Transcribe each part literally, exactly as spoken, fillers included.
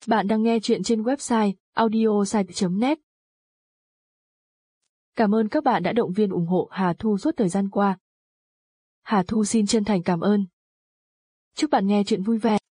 Bạn đang nghe chuyện trên website audiosite chấm net. Cảm ơn các bạn đã động viên ủng hộ Hà Thu suốt thời gian qua. Hà Thu xin chân thành cảm ơn. Chúc bạn nghe chuyện vui vẻ.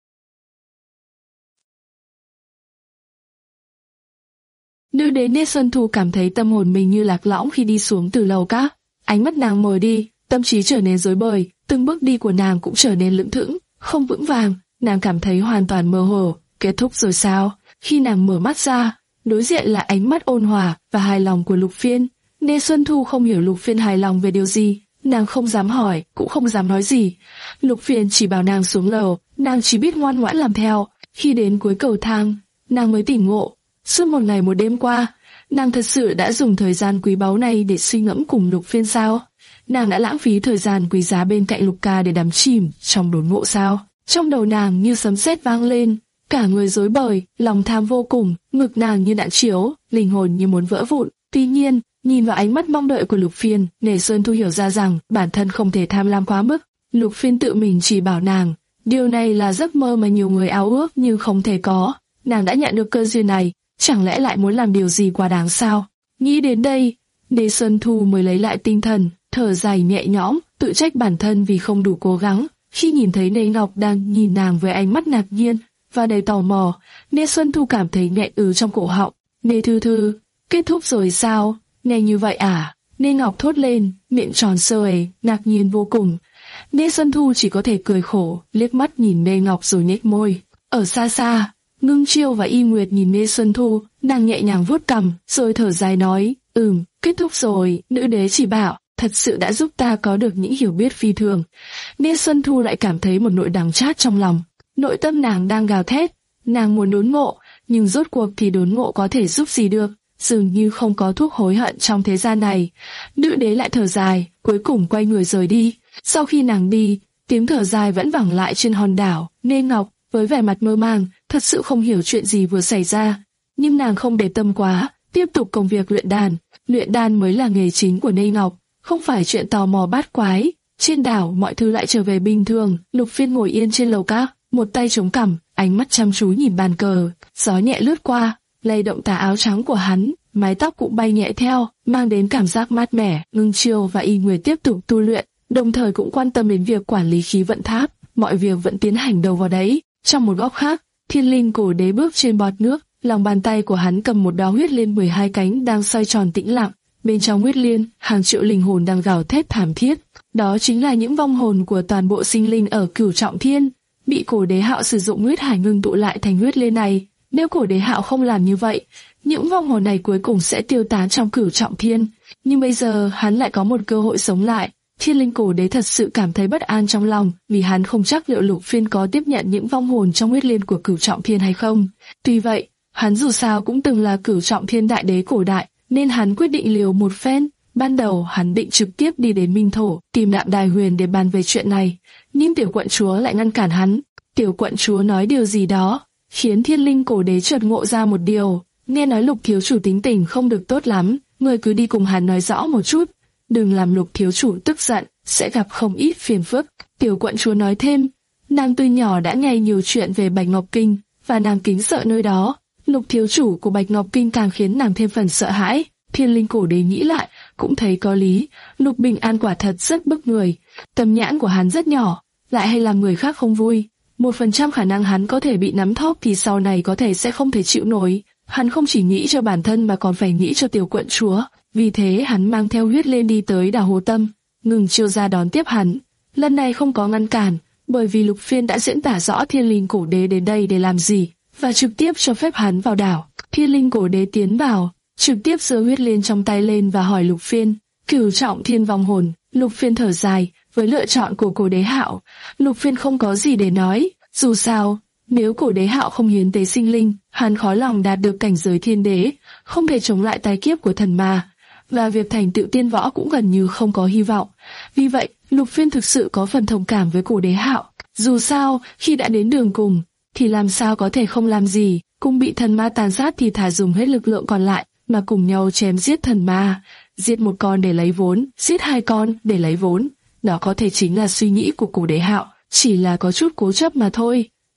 Nữ đế Nê Xuân Thu cảm thấy tâm hồn mình như lạc lõng khi đi xuống từ lầu các. Ánh mắt nàng mờ đi, tâm trí trở nên rối bời, từng bước đi của nàng cũng trở nên lững thững, không vững vàng. Nàng cảm thấy hoàn toàn mơ hồ. Kết thúc rồi sao? Khi nàng mở mắt ra, đối diện là ánh mắt ôn hòa và hài lòng của Lục Phiên. Nê Xuân Thu không hiểu Lục Phiên hài lòng về điều gì, nàng không dám hỏi, cũng không dám nói gì. Lục Phiên chỉ bảo nàng xuống lầu, nàng chỉ biết ngoan ngoãn làm theo. Khi đến cuối cầu thang, nàng mới tỉnh ngộ. Suốt một ngày một đêm qua, nàng thật sự đã dùng thời gian quý báu này để suy ngẫm cùng Lục Phiên sao? Nàng đã lãng phí thời gian quý giá bên cạnh Lục Ca để đắm chìm trong đốn ngộ sao? Trong đầu nàng như sấm sét vang lên, cả người rối bời, lòng tham vô cùng, ngực nàng như đạn chiếu, linh hồn như muốn vỡ vụn. Tuy nhiên, nhìn vào ánh mắt mong đợi của Lục Phiên, Nê Xuân Thu hiểu ra rằng bản thân không thể tham lam quá mức. Lục Phiên tự mình chỉ bảo nàng, điều này là giấc mơ mà nhiều người ao ước nhưng không thể có. Nàng đã nhận được cơ duyên này, chẳng lẽ lại muốn làm điều gì quá đáng sao? Nghĩ đến đây, Nê Xuân Thu mới lấy lại tinh thần, thở dài nhẹ nhõm, tự trách bản thân vì không đủ cố gắng. Khi nhìn thấy Nê Ngọc đang nhìn nàng với ánh mắt ngạc nhiên và đầy tò mò, Nê Xuân Thu cảm thấy nghẹn ứ trong cổ họng. Nê Thư Thư, kết thúc rồi sao? Nghe như vậy à? Nê Ngọc thốt lên, miệng tròn xoe, ngạc nhiên vô cùng. Nê Xuân Thu chỉ có thể cười khổ, liếc mắt nhìn Nê Ngọc rồi nhếch môi. Ở xa xa, Ngưng Chiêu và Y Nguyệt nhìn Nê Xuân Thu, nàng nhẹ nhàng vuốt cằm, rồi thở dài nói, ừm, kết thúc rồi. Nữ đế chỉ bảo, thật sự đã giúp ta có được những hiểu biết phi thường. Nê Xuân Thu lại cảm thấy một nỗi đắng chát trong lòng. Nội tâm nàng đang gào thét, nàng muốn đốn ngộ, nhưng rốt cuộc thì đốn ngộ có thể giúp gì được, dường như không có thuốc hối hận trong thế gian này. Nữ đế lại thở dài, cuối cùng quay người rời đi. Sau khi nàng đi, tiếng thở dài vẫn vẳng lại trên hòn đảo. Nê Ngọc, với vẻ mặt mơ màng, thật sự không hiểu chuyện gì vừa xảy ra. Nhưng nàng không để tâm quá, tiếp tục công việc luyện đàn. Luyện đàn mới là nghề chính của Nê Ngọc, không phải chuyện tò mò bát quái. Trên đảo mọi thứ lại trở về bình thường. Lục Phiên ngồi yên trên lầu các, một tay chống cằm, ánh mắt chăm chú nhìn bàn cờ. Gió nhẹ lướt qua, lay động tà áo trắng của hắn, mái tóc cũng bay nhẹ theo, mang đến cảm giác mát mẻ. Ngưng Chiêu và Y Nguyệt tiếp tục tu luyện, đồng thời cũng quan tâm đến việc quản lý khí vận tháp. Mọi việc vẫn tiến hành đầu vào đấy. Trong một góc khác, Thiên Linh Cổ Đế bước trên bọt nước, lòng bàn tay của hắn cầm một đóa huyết liên mười hai cánh đang xoay tròn tĩnh lặng. Bên trong huyết liên, hàng triệu linh hồn đang gào thét thảm thiết. Đó chính là những vong hồn của toàn bộ sinh linh ở Cửu Trọng Thiên, bị Cổ Đế Hạo sử dụng huyết hải ngưng tụ lại thành huyết liên này. Nếu Cổ Đế Hạo không làm như vậy, những vong hồn này cuối cùng sẽ tiêu tán trong Cửu Trọng Thiên. Nhưng bây giờ hắn lại có một cơ hội sống lại. Thiên Linh Cổ Đế thật sự cảm thấy bất an trong lòng, vì hắn không chắc liệu Lục Phiên có tiếp nhận những vong hồn trong huyết liên của Cửu Trọng Thiên hay không. Tuy vậy, hắn dù sao cũng từng là Cửu Trọng Thiên đại đế cổ đại, nên hắn quyết định liều một phen. Ban đầu hắn định trực tiếp đi đến Minh Thổ, tìm Đạm Đài Huyền để bàn về chuyện này, nhưng tiểu quận chúa lại ngăn cản hắn. Tiểu quận chúa nói điều gì đó, khiến Thiên Linh Cổ Đế chợt ngộ ra một điều. Nghe nói Lục thiếu chủ tính tình không được tốt lắm, người cứ đi cùng hắn nói rõ một chút, đừng làm Lục thiếu chủ tức giận, sẽ gặp không ít phiền phức. Tiểu quận chúa nói thêm, nàng từ nhỏ đã nghe nhiều chuyện về Bạch Ngọc Kinh, và nàng kính sợ nơi đó. Lục thiếu chủ của Bạch Ngọc Kinh càng khiến nàng thêm phần sợ hãi. Thiên Linh Cổ Đế nghĩ lại, cũng thấy có lý. Lục Bình An quả thật rất bức người, tầm nhãn của hắn rất nhỏ, lại hay làm người khác không vui. Một phần trăm khả năng hắn có thể bị nắm thóp thì sau này có thể sẽ không thể chịu nổi. Hắn không chỉ nghĩ cho bản thân mà còn phải nghĩ cho tiểu quận chúa. Vì thế hắn mang theo huyết lên đi tới đảo Hồ Tâm. Ngừng Chiêu ra đón tiếp hắn. Lần này không có ngăn cản, bởi vì Lục Phiên đã diễn tả rõ Thiên Linh Cổ Đế đến đây để làm gì, và trực tiếp cho phép hắn vào đảo. Thiên Linh Cổ Đế tiến vào, trực tiếp giơ huyết liên trong tay lên và hỏi Lục Phiên, Cửu Trọng Thiên vong hồn. Lục Phiên thở dài, với lựa chọn của Cổ Đế Hạo, Lục Phiên không có gì để nói. Dù sao, nếu Cổ Đế Hạo không hiến tế sinh linh, hắn khó lòng đạt được cảnh giới thiên đế, không thể chống lại tai kiếp của thần ma, và việc thành tựu tiên võ cũng gần như không có hy vọng. Vì vậy, Lục Phiên thực sự có phần thông cảm với Cổ Đế Hạo. Dù sao, khi đã đến đường cùng, thì làm sao có thể không làm gì, cùng bị thần ma tàn sát thì thà dùng hết lực lượng còn lại, mà cùng nhau chém giết thần ma. Giết một con để lấy vốn, giết hai con để lấy vốn. Đó có thể chính là suy nghĩ của Cổ Đế Hạo, chỉ là có chút cố chấp mà thôi.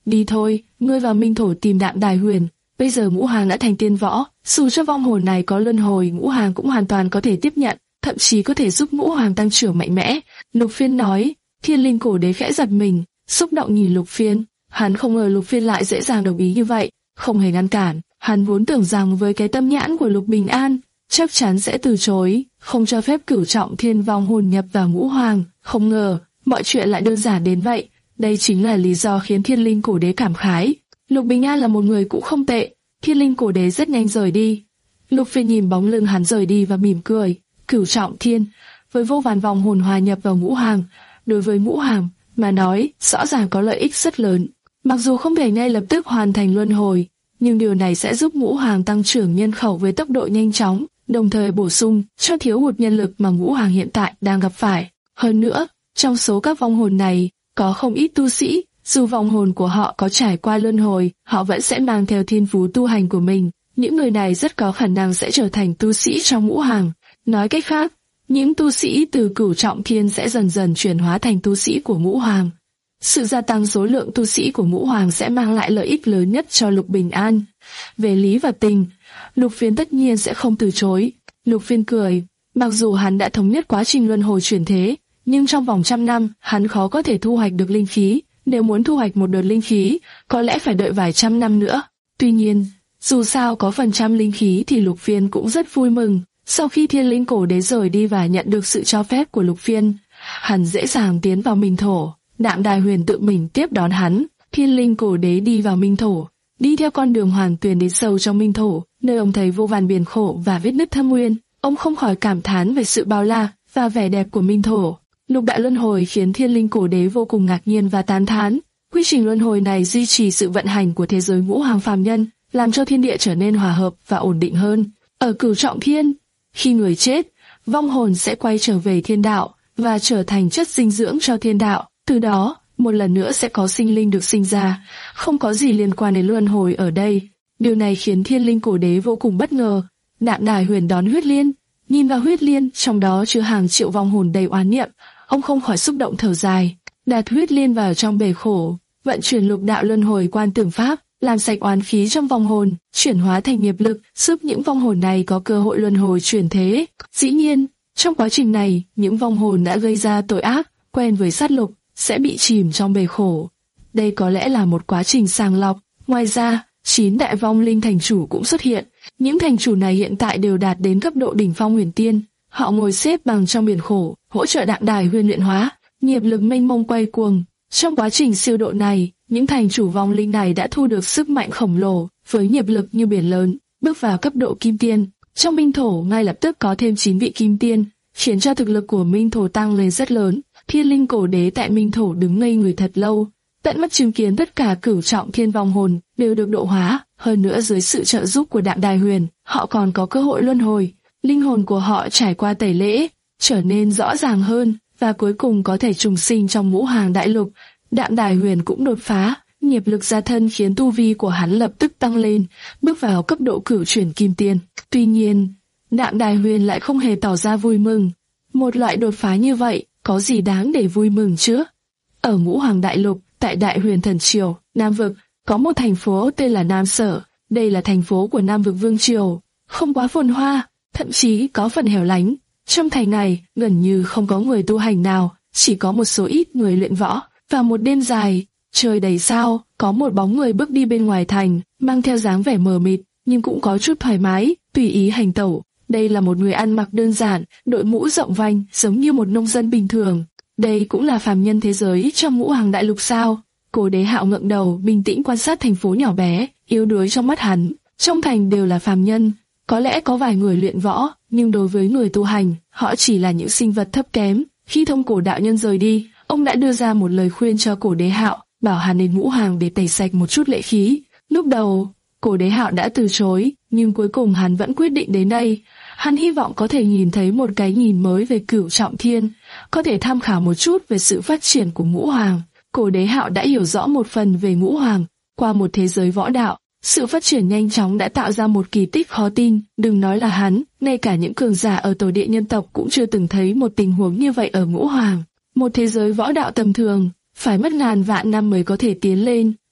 Đi thôi, ngươi vào Minh Thổ tìm Đạm Đài Huyền. Bây giờ Ngũ Hoàng đã thành tiên võ, dù cho vong hồn này có luân hồi, Ngũ Hoàng cũng hoàn toàn có thể tiếp nhận, thậm chí có thể giúp Ngũ Hoàng tăng trưởng mạnh mẽ. Lục Phiên nói. Thiên Linh Cổ Đế khẽ giật mình, xúc động nhìn Lục Phiên. Hắn không ngờ Lục Phiên lại dễ dàng đồng ý như vậy, không hề ngăn cản. Hắn vốn tưởng rằng với cái tâm nhãn của Lục Bình An, chắc chắn sẽ từ chối, không cho phép Cửu Trọng Thiên vong hồn nhập vào Ngũ Hoàng. Không ngờ, mọi chuyện lại đơn giản đến vậy. Đây chính là lý do khiến Thiên Linh Cổ Đế cảm khái. Lục Bình An là một người cũng không tệ. Thiên Linh Cổ Đế rất nhanh rời đi. Lục Phiên nhìn bóng lưng hắn rời đi và mỉm cười. Cửu Trọng Thiên, với vô vàn vong hồn hòa nhập vào Ngũ Hoàng, đối với Ngũ Hoàng mà nói, rõ ràng có lợi ích rất lớn. Mặc dù không thể ngay lập tức hoàn thành luân hồi, nhưng điều này sẽ giúp Ngũ Hoàng tăng trưởng nhân khẩu với tốc độ nhanh chóng, đồng thời bổ sung cho thiếu hụt nhân lực mà Ngũ Hoàng hiện tại đang gặp phải. Hơn nữa, trong số các vong hồn này, có không ít tu sĩ, dù vong hồn của họ có trải qua luân hồi, họ vẫn sẽ mang theo thiên phú tu hành của mình. Những người này rất có khả năng sẽ trở thành tu sĩ trong Ngũ Hoàng. Nói cách khác, những tu sĩ từ Cửu Trọng Thiên sẽ dần dần chuyển hóa thành tu sĩ của Ngũ Hoàng. Sự gia tăng số lượng tu sĩ của Ngũ Hoàng sẽ mang lại lợi ích lớn nhất cho Lục Bình An. Về lý và tình, Lục Phiên tất nhiên sẽ không từ chối. Lục Phiên cười, mặc dù hắn đã thống nhất quá trình luân hồi chuyển thế, nhưng trong vòng trăm năm, hắn khó có thể thu hoạch được linh khí. Nếu muốn thu hoạch một đợt linh khí, có lẽ phải đợi vài trăm năm nữa. Tuy nhiên, dù sao có phần trăm linh khí thì Lục Phiên cũng rất vui mừng. Sau khi Thiên Linh Cổ Đế rời đi và nhận được sự cho phép của Lục Phiên, hắn dễ dàng tiến vào Minh Thổ. Đạm Đài Huyền tự mình tiếp đón hắn. Thiên Linh Cổ Đế đi vào Minh Thổ, đi theo con đường hoàn tuyền đến sâu trong Minh Thổ, nơi ông thấy vô vàn biển khổ và vết nứt thâm nguyên. Ông không khỏi cảm thán về sự bao la và vẻ đẹp của Minh Thổ. Lục đại luân hồi khiến Thiên Linh Cổ Đế vô cùng ngạc nhiên và tán thán. Quy trình luân hồi này duy trì sự vận hành của thế giới Ngũ Hoàng phàm nhân, làm cho thiên địa trở nên hòa hợp và ổn định hơn. Ở Cửu Trọng Thiên, khi người chết, vong hồn sẽ quay trở về thiên đạo và trở thành chất dinh dưỡng cho thiên đạo. Từ đó, một lần nữa sẽ có sinh linh được sinh ra, không có gì liên quan đến luân hồi ở đây. Điều này khiến Thiên Linh Cổ Đế vô cùng bất ngờ. Đạm Đài Huyền đón huyết liên, nhìn vào huyết liên, trong đó chứa hàng triệu vong hồn đầy oán niệm. Ông không khỏi xúc động thở dài, đặt huyết liên vào trong bể khổ, vận chuyển lục đạo luân hồi quan tưởng pháp, làm sạch oán khí trong vong hồn, chuyển hóa thành nghiệp lực, giúp những vong hồn này có cơ hội luân hồi chuyển thế. Dĩ nhiên, trong quá trình này, những vong hồn đã gây ra tội ác, quen với sát lục, sẽ bị chìm trong bể khổ. Đây có lẽ là một quá trình sàng lọc. Ngoài ra, chín đại vong linh thành chủ cũng xuất hiện. Những thành chủ này hiện tại đều đạt đến cấp độ đỉnh phong huyền tiên. Họ ngồi xếp bằng trong biển khổ, hỗ trợ Đạm Đài Huyền luyện hóa, nghiệp lực mênh mông quay cuồng. Trong quá trình siêu độ này, những thành chủ vong linh này đã thu được sức mạnh khổng lồ, với nghiệp lực như biển lớn, bước vào cấp độ kim tiên. Trong Minh Thổ ngay lập tức có thêm chín vị kim tiên, khiến cho thực lực của Minh Thổ tăng lên rất lớn. Thiên Linh Cổ Đế tại Minh Thổ đứng ngây người thật lâu, tận mắt chứng kiến tất cả Cửu Trọng Thiên vong hồn đều được độ hóa. Hơn nữa dưới sự trợ giúp của Đạm Đài Huyền, họ còn có cơ hội luân hồi. Linh hồn của họ trải qua tẩy lễ, trở nên rõ ràng hơn, và cuối cùng có thể trùng sinh trong Ngũ Hoàng Đại Lục. Đạm Đài Huyền cũng đột phá, nghiệp lực gia thân khiến tu vi của hắn lập tức tăng lên, bước vào cấp độ cửu chuyển kim tiên. Tuy nhiên, Đạm Đài Huyền lại không hề tỏ ra vui mừng. Một loại đột phá như vậy, có gì đáng để vui mừng chứ? Ở Ngũ Hoàng Đại Lục, tại Đại Huyền Thần Triều, Nam Vực, có một thành phố tên là Nam Sở. Đây là thành phố của Nam Vực Vương Triều, không quá phồn hoa, thậm chí có phần hẻo lánh. Trong thành này, gần như không có người tu hành nào, chỉ có một số ít người luyện võ. Và một đêm dài, trời đầy sao, có một bóng người bước đi bên ngoài thành, mang theo dáng vẻ mờ mịt, nhưng cũng có chút thoải mái, tùy ý hành tẩu. Đây là một người ăn mặc đơn giản, đội mũ rộng vành, giống như một nông dân bình thường. Đây cũng là phàm nhân thế giới trong Ngũ Hoàng Đại Lục sao? Cổ Đế Hạo ngẩng đầu, bình tĩnh quan sát thành phố nhỏ bé, yếu đuối trong mắt hắn. Trong thành đều là phàm nhân, có lẽ có vài người luyện võ, nhưng đối với người tu hành, họ chỉ là những sinh vật thấp kém. Khi Thông Cổ đạo nhân rời đi, ông đã đưa ra một lời khuyên cho Cổ Đế Hạo, bảo hắn đến Ngũ Hoàng để tẩy sạch một chút lệ khí. Lúc đầu, Cổ Đế Hạo đã từ chối, nhưng cuối cùng hắn vẫn quyết định đến đây. Hắn hy vọng có thể nhìn thấy một cái nhìn mới về Cửu Trọng Thiên, có thể tham khảo một chút về sự phát triển của Ngũ Hoàng. Cổ Đế Hạo đã hiểu rõ một phần về Ngũ Hoàng, qua một thế giới võ đạo. Sự phát triển nhanh chóng đã tạo ra một kỳ tích khó tin, đừng nói là hắn, ngay cả những cường giả ở tổ địa nhân tộc cũng chưa từng thấy một tình huống như vậy ở Ngũ Hoàng. Một thế giới võ đạo tầm thường, phải mất ngàn vạn năm mới có thể tiến lên,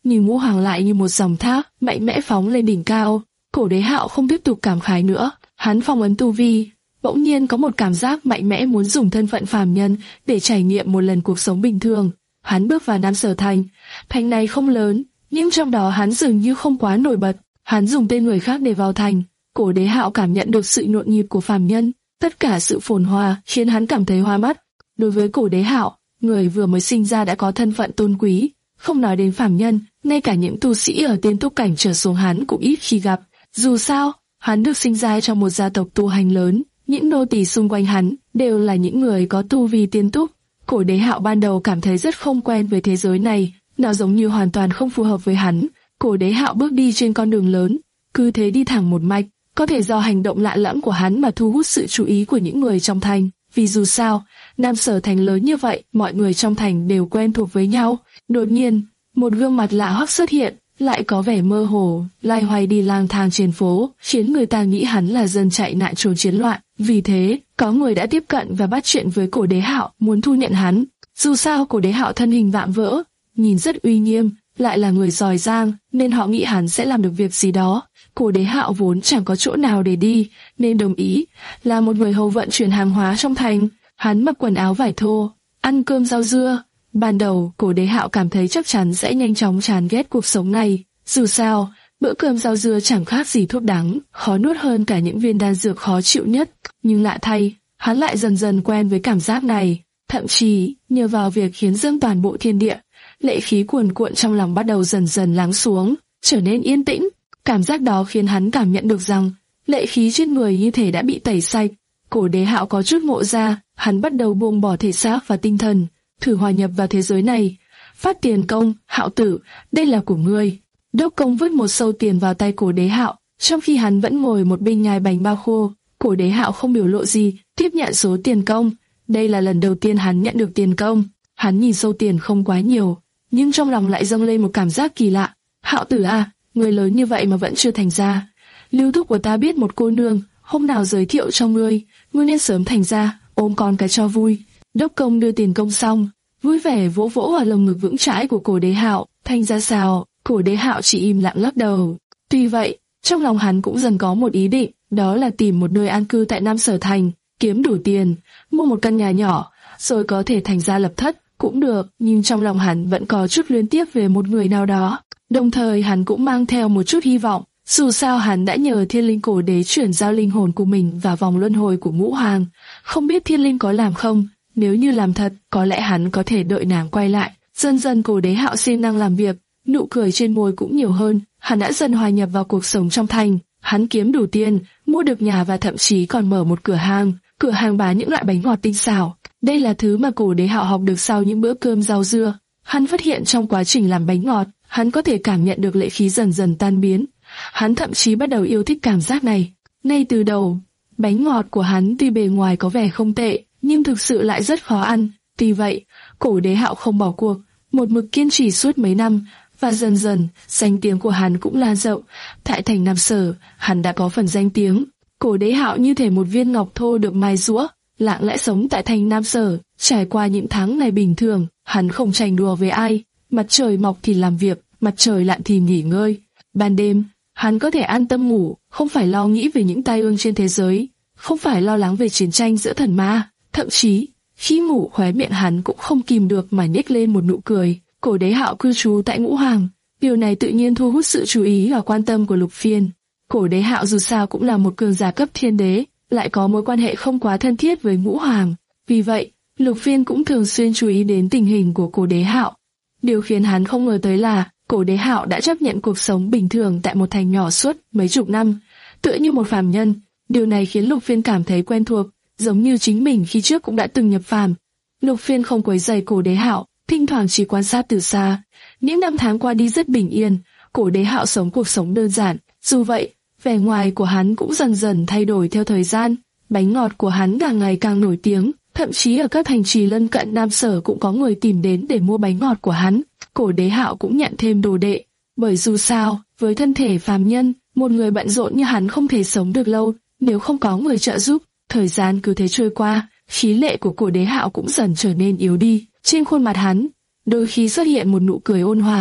nhưng Ngũ Hoàng lại như một dòng thác, mạnh mẽ phóng lên đỉnh cao. Cổ Đế Hạo không tiếp tục cảm khái nữa, hắn phong ấn tu vi, bỗng nhiên có một cảm giác mạnh mẽ muốn dùng thân phận phàm nhân để trải nghiệm một lần cuộc sống bình thường. Hắn bước vào Nam Sở Thành, thành này không lớn, nhưng trong đó hắn dường như không quá nổi bật. Hắn dùng tên người khác để vào thành. Cổ Đế Hạo cảm nhận được sự nhộn nhịp của phàm nhân, tất cả sự phồn hoa khiến hắn cảm thấy hoa mắt. Đối với Cổ Đế Hạo, người vừa mới sinh ra đã có thân phận tôn quý, không nói đến phàm nhân, ngay cả những tu sĩ ở tiên túc cảnh trở xuống hắn cũng ít khi gặp. Dù sao, hắn được sinh ra trong một gia tộc tu hành lớn, những nô tỳ xung quanh hắn đều là những người có tu vi tiên túc. Cổ Đế Hạo ban đầu cảm thấy rất không quen với thế giới này, nó giống như hoàn toàn không phù hợp với hắn. Cổ Đế Hạo bước đi trên con đường lớn, cứ thế đi thẳng một mạch, có thể do hành động lạ lẫm của hắn mà thu hút sự chú ý của những người trong thành. Vì dù sao, Nam Sở Thành lớn như vậy, mọi người trong thành đều quen thuộc với nhau. Đột nhiên, một gương mặt lạ hoắc xuất hiện, lại có vẻ mơ hồ, loay hoay đi lang thang trên phố, khiến người ta nghĩ hắn là dân chạy nạn trốn chiến loạn. Vì thế, có người đã tiếp cận và bắt chuyện với Cổ Đế Hạo, muốn thu nhận hắn. Dù sao Cổ Đế Hạo thân hình vạm vỡ, nhìn rất uy nghiêm, lại là người giỏi giang, nên họ nghĩ hắn sẽ làm được việc gì đó. Cổ Đế Hạo vốn chẳng có chỗ nào để đi, nên đồng ý, là một người hầu vận chuyển hàng hóa trong thành. Hắn mặc quần áo vải thô, ăn cơm rau dưa. Ban đầu, Cổ Đế Hạo cảm thấy chắc chắn sẽ nhanh chóng chán ghét cuộc sống này. Dù sao, bữa cơm rau dưa chẳng khác gì thuốc đắng, khó nuốt hơn cả những viên đan dược khó chịu nhất. Nhưng lạ thay, hắn lại dần dần quen với cảm giác này. Thậm chí, nhờ vào việc khiến dâng toàn bộ thiên địa, lệ khí cuồn cuộn trong lòng bắt đầu dần dần lắng xuống, trở nên yên tĩnh. Cảm giác đó khiến hắn cảm nhận được rằng, lệ khí trên người như thể đã bị tẩy sạch. Cổ Đế Hạo có chút ngộ ra, hắn bắt đầu buông bỏ thể xác và tinh thần, thử hòa nhập vào thế giới này. Phát tiền công, Hạo tử, đây là của ngươi. Đốc công vứt một sâu tiền vào tay Cổ Đế Hạo, trong khi hắn vẫn ngồi một bên nhai bánh bao khô. Cổ Đế Hạo không biểu lộ gì, tiếp nhận số tiền công. Đây là lần đầu tiên hắn nhận được tiền công. Hắn nhìn sâu tiền không quá nhiều, nhưng trong lòng lại dâng lên một cảm giác kỳ lạ. Hạo tử à, người lớn như vậy mà vẫn chưa thành ra. Lưu thúc của ta biết một cô nương, hôm nào giới thiệu cho ngươi, ngươi nên sớm thành ra, ôm con cái cho vui. Đốc công đưa tiền công xong, vui vẻ vỗ vỗ vào lồng ngực vững chãi của Cổ Đế Hạo. Thành ra sao? Cổ Đế Hạo chỉ im lặng lắc đầu. Tuy vậy, trong lòng hắn cũng dần có một ý định, đó là tìm một nơi an cư tại Nam Sở Thành, kiếm đủ tiền, mua một căn nhà nhỏ, rồi có thể thành gia lập thất cũng được. Nhưng trong lòng hắn vẫn có chút luyến tiếc về một người nào đó. Đồng thời hắn cũng mang theo một chút hy vọng. Dù sao hắn đã nhờ Thiên Linh Cổ Đế chuyển giao linh hồn của mình vào vòng luân hồi của Ngũ Hoàng. Không biết Thiên Linh có làm không? Nếu như làm thật, có lẽ hắn có thể đợi nàng quay lại. Dần dần Cổ Đế Hạo siêng năng làm việc, nụ cười trên môi cũng nhiều hơn. Hắn đã dần hòa nhập vào cuộc sống trong thành. Hắn kiếm đủ tiền, mua được nhà và thậm chí còn mở một cửa hàng. Cửa hàng bán những loại bánh ngọt tinh xảo. Đây là thứ mà Cổ Đế Hạo học được sau những bữa cơm rau dưa. Hắn phát hiện trong quá trình làm bánh ngọt, hắn có thể cảm nhận được lệ khí dần dần tan biến. Hắn thậm chí bắt đầu yêu thích cảm giác này. Ngay từ đầu, bánh ngọt của hắn tuy bề ngoài có vẻ không tệ, nhưng thực sự lại rất khó ăn. Tuy vậy, Cổ Đế Hạo không bỏ cuộc, một mực kiên trì suốt mấy năm, và dần dần, danh tiếng của hắn cũng lan rộng. Tại thành Nam Sở, hắn đã có phần danh tiếng. Cổ Đế Hạo như thể một viên ngọc thô được mài giũa, lặng lẽ sống tại thành Nam Sở. Trải qua những tháng ngày bình thường, hắn không tranh đùa với ai. Mặt trời mọc thì làm việc, mặt trời lặn thì nghỉ ngơi. Ban đêm, hắn có thể an tâm ngủ, không phải lo nghĩ về những tai ương trên thế giới, không phải lo lắng về chiến tranh giữa thần ma. Thậm chí, khi ngủ khóe miệng hắn cũng không kìm được mà nhếch lên một nụ cười. Cổ Đế Hạo cư trú tại Ngũ Hoàng, điều này tự nhiên thu hút sự chú ý và quan tâm của Lục Phiên. Cổ Đế Hạo dù sao cũng là một cường giả cấp thiên đế, lại có mối quan hệ không quá thân thiết với Ngũ Hoàng. Vì vậy, Lục Phiên cũng thường xuyên chú ý đến tình hình của Cổ Đế Hạo. Điều khiến hắn không ngờ tới là Cổ Đế Hạo đã chấp nhận cuộc sống bình thường tại một thành nhỏ suốt mấy chục năm, tựa như một phàm nhân. Điều này khiến Lục Phiên cảm thấy quen thuộc, giống như chính mình khi trước cũng đã từng nhập phàm. Lục Phiên không quấy rầy Cổ Đế Hạo, thỉnh thoảng chỉ quan sát từ xa. Những năm tháng qua đi rất bình yên, Cổ Đế Hạo sống cuộc sống đơn giản. Dù vậy, vẻ ngoài của hắn cũng dần dần thay đổi theo thời gian. Bánh ngọt của hắn càng ngày càng nổi tiếng, thậm chí ở các thành trì lân cận Nam Sở cũng có người tìm đến để mua bánh ngọt của hắn. Cổ Đế Hạo cũng nhận thêm đồ đệ, bởi dù sao, với thân thể phàm nhân, một người bận rộn như hắn không thể sống được lâu nếu không có người trợ giúp. Thời gian cứ thế trôi qua, khí lệ của Cổ Đế Hạo cũng dần trở nên yếu đi. Trên khuôn mặt hắn, đôi khi xuất hiện một nụ cười ôn hòa,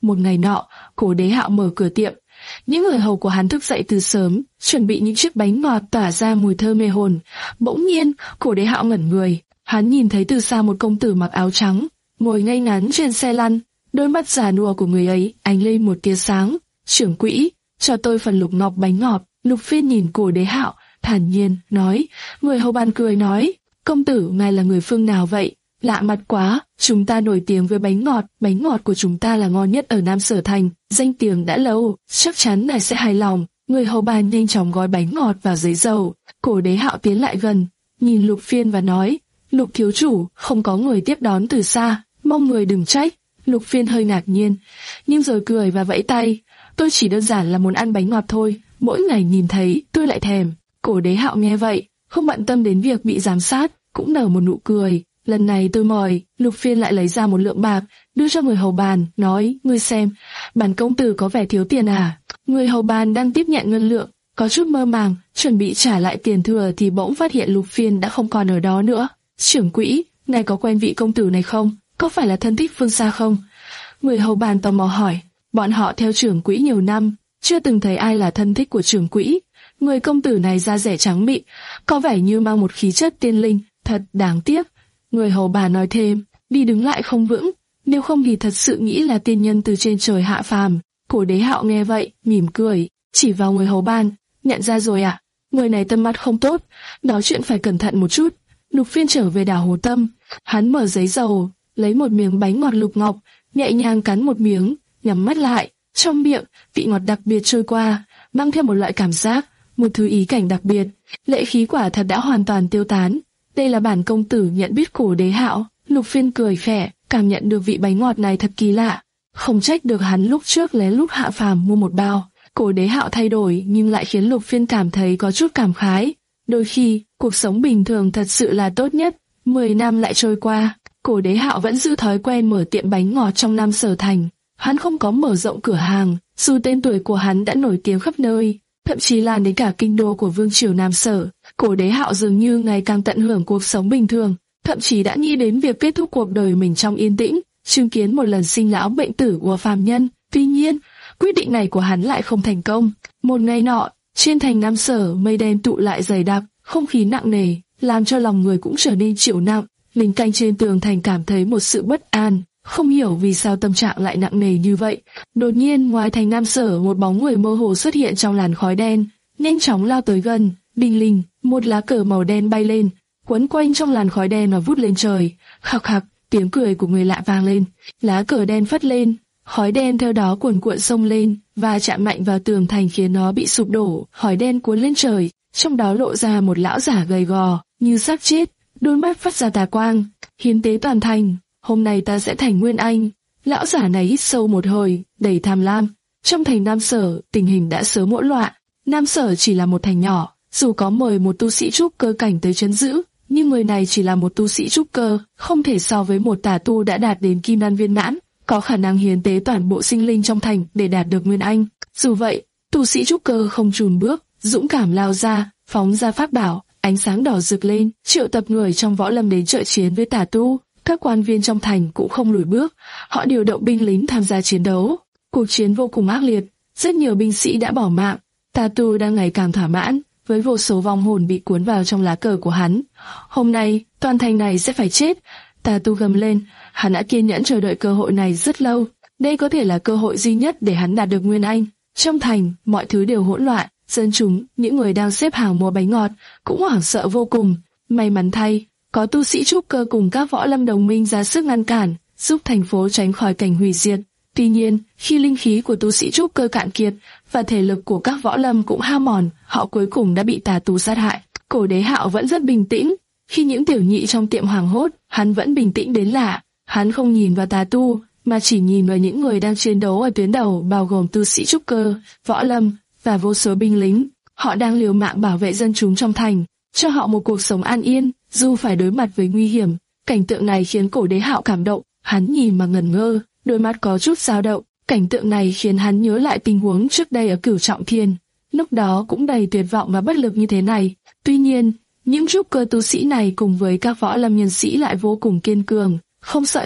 Một ngày nọ, Cổ Đế Hạo mở cửa tiệm. Những người hầu của hắn thức dậy từ sớm, chuẩn bị những chiếc bánh ngọt tỏa ra mùi thơ mê hồn. Bỗng nhiên, Cổ Đế Hạo ngẩn người. Hắn nhìn thấy từ xa một công tử mặc áo trắng, ngồi ngay ngắn trên xe lăn. Đôi mắt già nua của người ấy ánh lên một tia sáng. Trưởng quỹ, cho tôi phần lục ngọc bánh ngọt. Lục Phiên nhìn Cổ Đế Hạo, thản nhiên nói. Người hầu bàn cười nói, công tử ngài là người phương nào vậy? Lạ mặt quá, chúng ta nổi tiếng với bánh ngọt, bánh ngọt của chúng ta là ngon nhất ở Nam Sở Thành, danh tiếng đã lâu, chắc chắn ngài sẽ hài lòng. Người hầu bàn nhanh chóng gói bánh ngọt vào giấy dầu. Cổ Đế Hạo tiến lại gần, nhìn Lục Phiên và nói, Lục thiếu chủ, không có người tiếp đón từ xa, mong người đừng trách. Lục Phiên hơi ngạc nhiên, nhưng rồi cười và vẫy tay, tôi chỉ đơn giản là muốn ăn bánh ngọt thôi, mỗi ngày nhìn thấy tôi lại thèm. Cổ Đế Hạo nghe vậy, không bận tâm đến việc bị giám sát, cũng nở một nụ cười. Lần này tôi mời. Lục Phiên lại lấy ra một lượng bạc, đưa cho người hầu bàn, nói, ngươi xem, bản công tử có vẻ thiếu tiền à? Người hầu bàn đang tiếp nhận ngân lượng, có chút mơ màng, chuẩn bị trả lại tiền thừa thì bỗng phát hiện Lục Phiên đã không còn ở đó nữa. Trưởng quỹ, ngài có quen vị công tử này không? Có phải là thân thích phương xa không? Người hầu bàn tò mò hỏi. Bọn họ theo trưởng quỹ nhiều năm, chưa từng thấy ai là thân thích của trưởng quỹ. Người công tử này da dẻ trắng mịn, có vẻ như mang một khí chất tiên linh, thật đáng tiếc. Người hầu bà nói thêm, đi đứng lại không vững, nếu không thì thật sự nghĩ là tiên nhân từ trên trời hạ phàm. Cổ Đế Hạo nghe vậy, mỉm cười, chỉ vào người hầu bàn, nhận ra rồi à? Người này tâm mắt không tốt, nói chuyện phải cẩn thận một chút. Lục Phiên trở về đảo Hồ Tâm, hắn mở giấy dầu, lấy một miếng bánh ngọt lục ngọc, nhẹ nhàng cắn một miếng, nhắm mắt lại, trong miệng vị ngọt đặc biệt trôi qua, mang theo một loại cảm giác, một thứ ý cảnh đặc biệt. Lệ khí quả thật đã hoàn toàn tiêu tán. Đây là bản công tử nhận biết Cổ Đế Hạo. Lục Phiên cười khẽ, cảm nhận được vị bánh ngọt này thật kỳ lạ. Không trách được hắn lúc trước lén lút hạ phàm mua một bao. Cổ Đế Hạo thay đổi nhưng lại khiến Lục Phiên cảm thấy có chút cảm khái. Đôi khi, cuộc sống bình thường thật sự là tốt nhất. Mười năm lại trôi qua, Cổ Đế Hạo vẫn giữ thói quen mở tiệm bánh ngọt trong Nam Sở Thành. Hắn không có mở rộng cửa hàng, dù tên tuổi của hắn đã nổi tiếng khắp nơi, thậm chí lan đến cả kinh đô của vương triều Nam Sở. Cổ Đế Hạo dường như ngày càng tận hưởng cuộc sống bình thường, thậm chí đã nghĩ đến việc kết thúc cuộc đời mình trong yên tĩnh, chứng kiến một lần sinh lão bệnh tử của phàm nhân. Tuy nhiên, quyết định này của hắn lại không thành công. Một ngày nọ, trên thành Nam Sở mây đen tụ lại dày đặc, không khí nặng nề, làm cho lòng người cũng trở nên chịu nặng. Lính canh trên tường thành cảm thấy một sự bất an, không hiểu vì sao tâm trạng lại nặng nề như vậy. Đột nhiên ngoài thành Nam Sở một bóng người mơ hồ xuất hiện trong làn khói đen, nhanh chóng lao tới gần. Đinh linh, một lá cờ màu đen bay lên, quấn quanh trong làn khói đen và vút lên trời. Khạc khạc, tiếng cười của người lạ vang lên. Lá cờ đen phất lên, khói đen theo đó cuồn cuộn xông lên và chạm mạnh vào tường thành khiến nó bị sụp đổ. Khói đen cuốn lên trời, trong đó lộ ra một lão giả gầy gò như xác chết, đôi mắt phát ra tà quang. Hiến tế toàn thành, hôm nay ta sẽ thành Nguyên Anh. Lão giả này hít sâu một hơi, đầy tham lam. Trong thành Nam Sở, tình hình đã sớm hỗn loạn. Nam Sở chỉ là một thành nhỏ, dù có mời một tu sĩ trúc cơ cảnh tới trấn giữ, nhưng người này chỉ là một tu sĩ trúc cơ, không thể so với một tà tu đã đạt đến kim đan viên mãn, có khả năng hiến tế toàn bộ sinh linh trong thành để đạt được Nguyên Anh. Dù vậy, tu sĩ trúc cơ không chùn bước, dũng cảm lao ra, phóng ra pháp bảo, ánh sáng đỏ rực lên, triệu tập người trong võ lâm đến trợ chiến với tà tu. Các quan viên trong thành cũng không lùi bước, họ điều động binh lính tham gia chiến đấu. Cuộc chiến vô cùng ác liệt, rất nhiều binh sĩ đã bỏ mạng. Tà tu đang ngày càng thỏa mãn, với vô số vong hồn bị cuốn vào trong lá cờ của hắn. Hôm nay, toàn thành này sẽ phải chết. Tà tu gầm lên, hắn đã kiên nhẫn chờ đợi cơ hội này rất lâu. Đây có thể là cơ hội duy nhất để hắn đạt được Nguyên Anh. Trong thành, mọi thứ đều hỗn loạn, dân chúng, những người đang xếp hàng mua bánh ngọt, cũng hoảng sợ vô cùng. May mắn thay, có tu sĩ trúc cơ cùng các võ lâm đồng minh ra sức ngăn cản, giúp thành phố tránh khỏi cảnh hủy diệt. Tuy nhiên, khi linh khí của tu sĩ trúc cơ cạn kiệt và thể lực của các võ lâm cũng hao mòn, họ cuối cùng đã bị tà tu sát hại. Cổ Đế Hạo vẫn rất bình tĩnh. Khi những tiểu nhị trong tiệm hoảng hốt, hắn vẫn bình tĩnh đến lạ. Hắn không nhìn vào tà tu, mà chỉ nhìn vào những người đang chiến đấu ở tuyến đầu, bao gồm tu sĩ trúc cơ, võ lâm và vô số binh lính. Họ đang liều mạng bảo vệ dân chúng trong thành, cho họ một cuộc sống an yên, dù phải đối mặt với nguy hiểm. Cảnh tượng này khiến Cổ Đế Hạo cảm động, hắn nhìn mà ngẩn ngơ, đôi mắt có chút dao động. Cảnh tượng này khiến hắn nhớ lại tình huống trước đây ở Cửu Trọng Thiên, lúc đó cũng đầy tuyệt vọng và bất lực như thế này. Tuy nhiên, những trúc cơ tu sĩ này cùng với các võ lâm nhân sĩ lại vô cùng kiên cường, không sợ chết,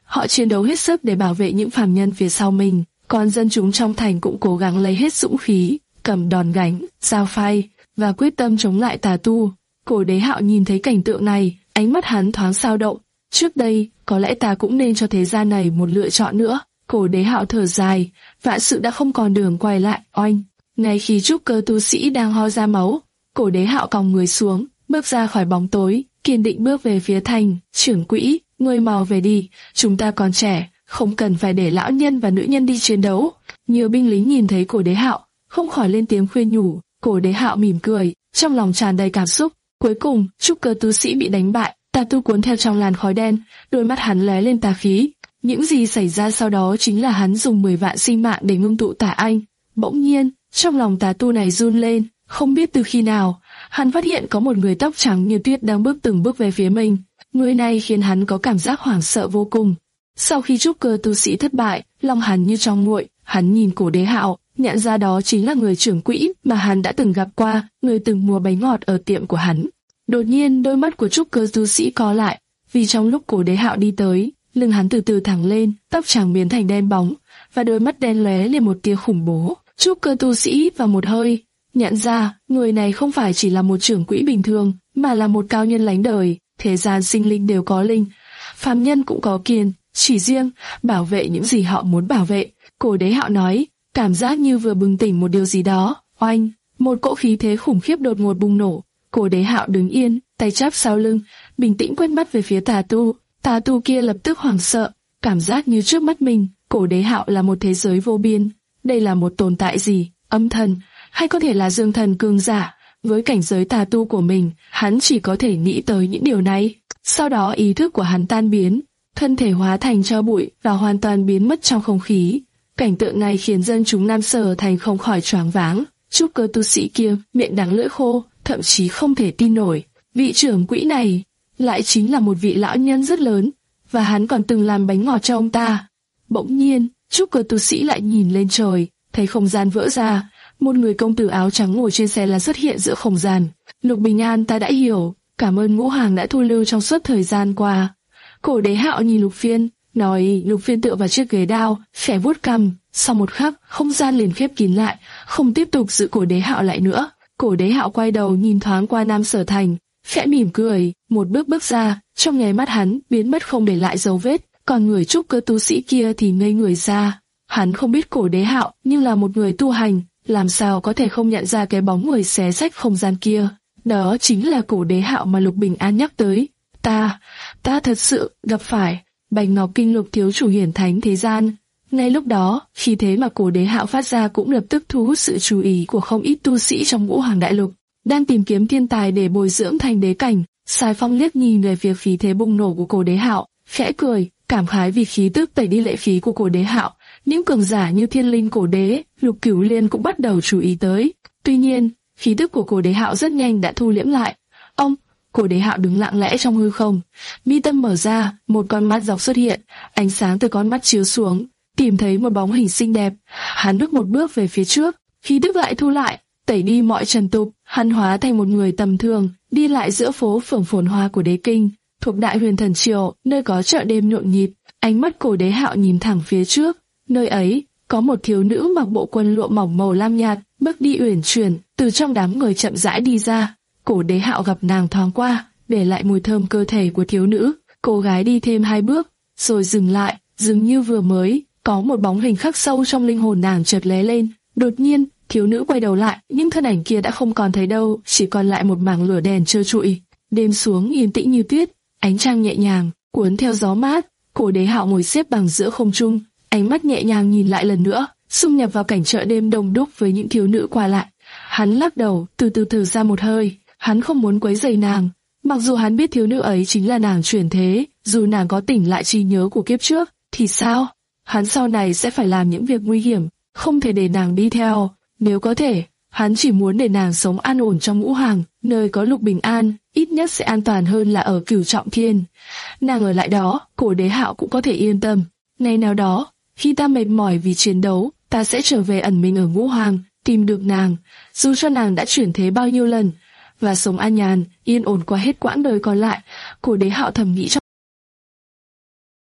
Họ chiến đấu hết sức để bảo vệ những phàm nhân phía sau mình, còn dân chúng trong thành cũng cố gắng lấy hết dũng khí, cầm đòn gánh, dao phay và quyết tâm chống lại tà tu. Cổ Đế Hạo nhìn thấy cảnh tượng này, ánh mắt hắn thoáng xao động. Trước đây, có lẽ ta cũng nên cho thế gian này một lựa chọn nữa. Cổ Đế Hạo thở dài, vạn sự đã không còn đường quay lại. Oanh! Ngay khi trúc cơ tu sĩ đang ho ra máu, Cổ Đế Hạo còng người xuống, bước ra khỏi bóng tối, kiên định bước về phía thành. Trưởng quỹ, ngươi mau về đi, chúng ta còn trẻ, không cần phải để lão nhân và nữ nhân đi chiến đấu. Nhiều binh lính nhìn thấy Cổ Đế Hạo, không khỏi lên tiếng khuyên nhủ. Cổ Đế Hạo mỉm cười, trong lòng tràn đầy cảm xúc. Cuối cùng, trúc cơ tu sĩ bị đánh bại, tà tu cuốn theo trong làn khói đen, đôi mắt hắn lóe lên tà khí. Những gì xảy ra sau đó chính là hắn dùng mười vạn sinh mạng để ngưng tụ tà anh. Bỗng nhiên, trong lòng tà tu này run lên, không biết từ khi nào, hắn phát hiện có một người tóc trắng như tuyết đang bước từng bước về phía mình. Người này khiến hắn có cảm giác hoảng sợ vô cùng. Sau khi trúc cơ tu sĩ thất bại, lòng hắn như trong nguội, hắn nhìn Cổ Đế Hạo, nhận ra đó chính là người trưởng quỹ mà hắn đã từng gặp qua, người từng mua bánh ngọt ở tiệm của hắn. Đột nhiên đôi mắt của trúc cơ tu sĩ co lại, vì trong lúc Cổ Đế Hạo đi tới, lưng hắn từ từ thẳng lên, tóc trắng biến thành đen bóng, và đôi mắt đen lóe lên một tia khủng bố. Trúc cơ tu sĩ vào một hơi nhận ra người này không phải chỉ là một trưởng quỹ bình thường, mà là một cao nhân lánh đời. Thế gian sinh linh đều có linh, phàm nhân cũng có kiền, chỉ riêng bảo vệ những gì họ muốn bảo vệ. Cổ Đế Hạo nói, cảm giác như vừa bừng tỉnh một điều gì đó. Oanh! Một cỗ khí thế khủng khiếp đột ngột bùng nổ. Cổ Đế Hạo đứng yên, tay chắp sau lưng, bình tĩnh quét mắt về phía tà tu. Tà tu kia lập tức hoảng sợ, cảm giác như trước mắt mình, Cổ Đế Hạo là một thế giới vô biên. Đây là một tồn tại gì? Âm thần, hay có thể là dương thần cường giả? Với cảnh giới tà tu của mình, hắn chỉ có thể nghĩ tới những điều này. Sau đó ý thức của hắn tan biến, thân thể hóa thành tro bụi và hoàn toàn biến mất trong không khí. Cảnh tượng này khiến dân chúng Nam Sở Thành không khỏi choáng váng. Trúc cơ tu sĩ kia miệng đắng lưỡi khô, thậm chí không thể tin nổi. Vị trưởng quỹ này lại chính là một vị lão nhân rất lớn, và hắn còn từng làm bánh ngọt cho ông ta. Bỗng nhiên, trúc cơ tu sĩ lại nhìn lên trời, thấy không gian vỡ ra, một người công tử áo trắng ngồi trên xe là xuất hiện giữa không gian. Lục Bình An, ta đã hiểu, cảm ơn Ngũ Hoàng đã thu lưu trong suốt thời gian qua. Cổ Đế Hạo nhìn Lục Phiên, nói. Lục Phiên tựa vào chiếc ghế đao, khẽ vuốt cằm. Sau một khắc, không gian liền khép kín lại, không tiếp tục giữ Cổ Đế Hạo lại nữa. Cổ Đế Hạo quay đầu nhìn thoáng qua Nam Sở Thành, khẽ mỉm cười, một bước bước ra, trong nháy mắt hắn biến mất không để lại dấu vết. Còn người trúc cơ tu sĩ kia thì ngây người ra. Hắn không biết Cổ Đế Hạo, nhưng là một người tu hành, làm sao có thể không nhận ra cái bóng người xé rách không gian kia. Đó chính là Cổ Đế Hạo mà Lục Bình An nhắc tới. Ta, ta thật sự gặp phải Bạch Ngọc Kinh Lục thiếu chủ hiển thánh thế gian. Ngay lúc đó, khí thế mà Cổ Đế Hạo phát ra cũng lập tức thu hút sự chú ý của không ít tu sĩ trong Ngũ Hoàng Đại Lục, đang tìm kiếm thiên tài để bồi dưỡng thành đế cảnh. Sài Phong liếc nhìn về phía khí thế bùng nổ của Cổ Đế Hạo, khẽ cười, cảm khái vì khí tức tẩy đi lệ khí của Cổ Đế Hạo. Những cường giả như Thiên Linh Cổ Đế, Lục Cửu Liên cũng bắt đầu chú ý tới. Tuy nhiên, khí tức của Cổ Đế Hạo rất nhanh đã thu liễm lại. Ông, Cổ Đế Hạo đứng lặng lẽ trong hư không, mi tâm mở ra, một con mắt dọc xuất hiện, ánh sáng từ con mắt chiếu xuống, tìm thấy một bóng hình xinh đẹp. Hắn bước một bước về phía trước, khí tức lại thu lại, tẩy đi mọi trần tục, hắn hóa thành một người tầm thường, đi lại giữa phố phường phồn hoa của Đế Kinh, thuộc Đại Huyền Thần Triều, nơi có chợ đêm nhộn nhịp. Ánh mắt Cổ Đế Hạo nhìn thẳng phía trước, nơi ấy có một thiếu nữ mặc bộ quần lụa mỏng màu lam nhạt, bước đi uyển chuyển, từ trong đám người chậm rãi đi ra. Cổ Đế Hạo gặp nàng thoáng qua, để lại mùi thơm cơ thể của thiếu nữ. Cô gái đi thêm hai bước, rồi dừng lại, dường như vừa mới có một bóng hình khắc sâu trong linh hồn nàng chợt lóe lên. Đột nhiên, thiếu nữ quay đầu lại, nhưng thân ảnh kia đã không còn thấy đâu, chỉ còn lại một mảng lửa đèn trơ trụi. Đêm xuống yên tĩnh như tuyết, ánh trăng nhẹ nhàng cuốn theo gió mát. Cổ Đế Hạo ngồi xếp bằng giữa không trung, ánh mắt nhẹ nhàng nhìn lại lần nữa, xung nhập vào cảnh chợ đêm đông đúc với những thiếu nữ qua lại. Hắn lắc đầu, từ từ thở ra một hơi. Hắn không muốn quấy rầy nàng, mặc dù hắn biết thiếu nữ ấy chính là nàng chuyển thế. Dù nàng có tỉnh lại trí nhớ của kiếp trước, thì sao? Hắn sau này sẽ phải làm những việc nguy hiểm, không thể để nàng đi theo. Nếu có thể, hắn chỉ muốn để nàng sống an ổn trong Ngũ Hoàng, nơi có Lục Bình An, ít nhất sẽ an toàn hơn là ở Cửu Trọng Thiên. Nàng ở lại đó, Cổ Đế Hạo cũng có thể yên tâm. Ngày nào đó, khi ta mệt mỏi vì chiến đấu, ta sẽ trở về ẩn mình ở Ngũ Hoàng, tìm được nàng, dù cho nàng đã chuyển thế bao nhiêu lần, và sống an nhàn, yên ổn qua hết quãng đời còn lại. Cổ Đế Hạo thầm nghĩ trong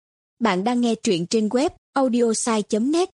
Bạn đang nghe truyện trên web audiosai chấm net.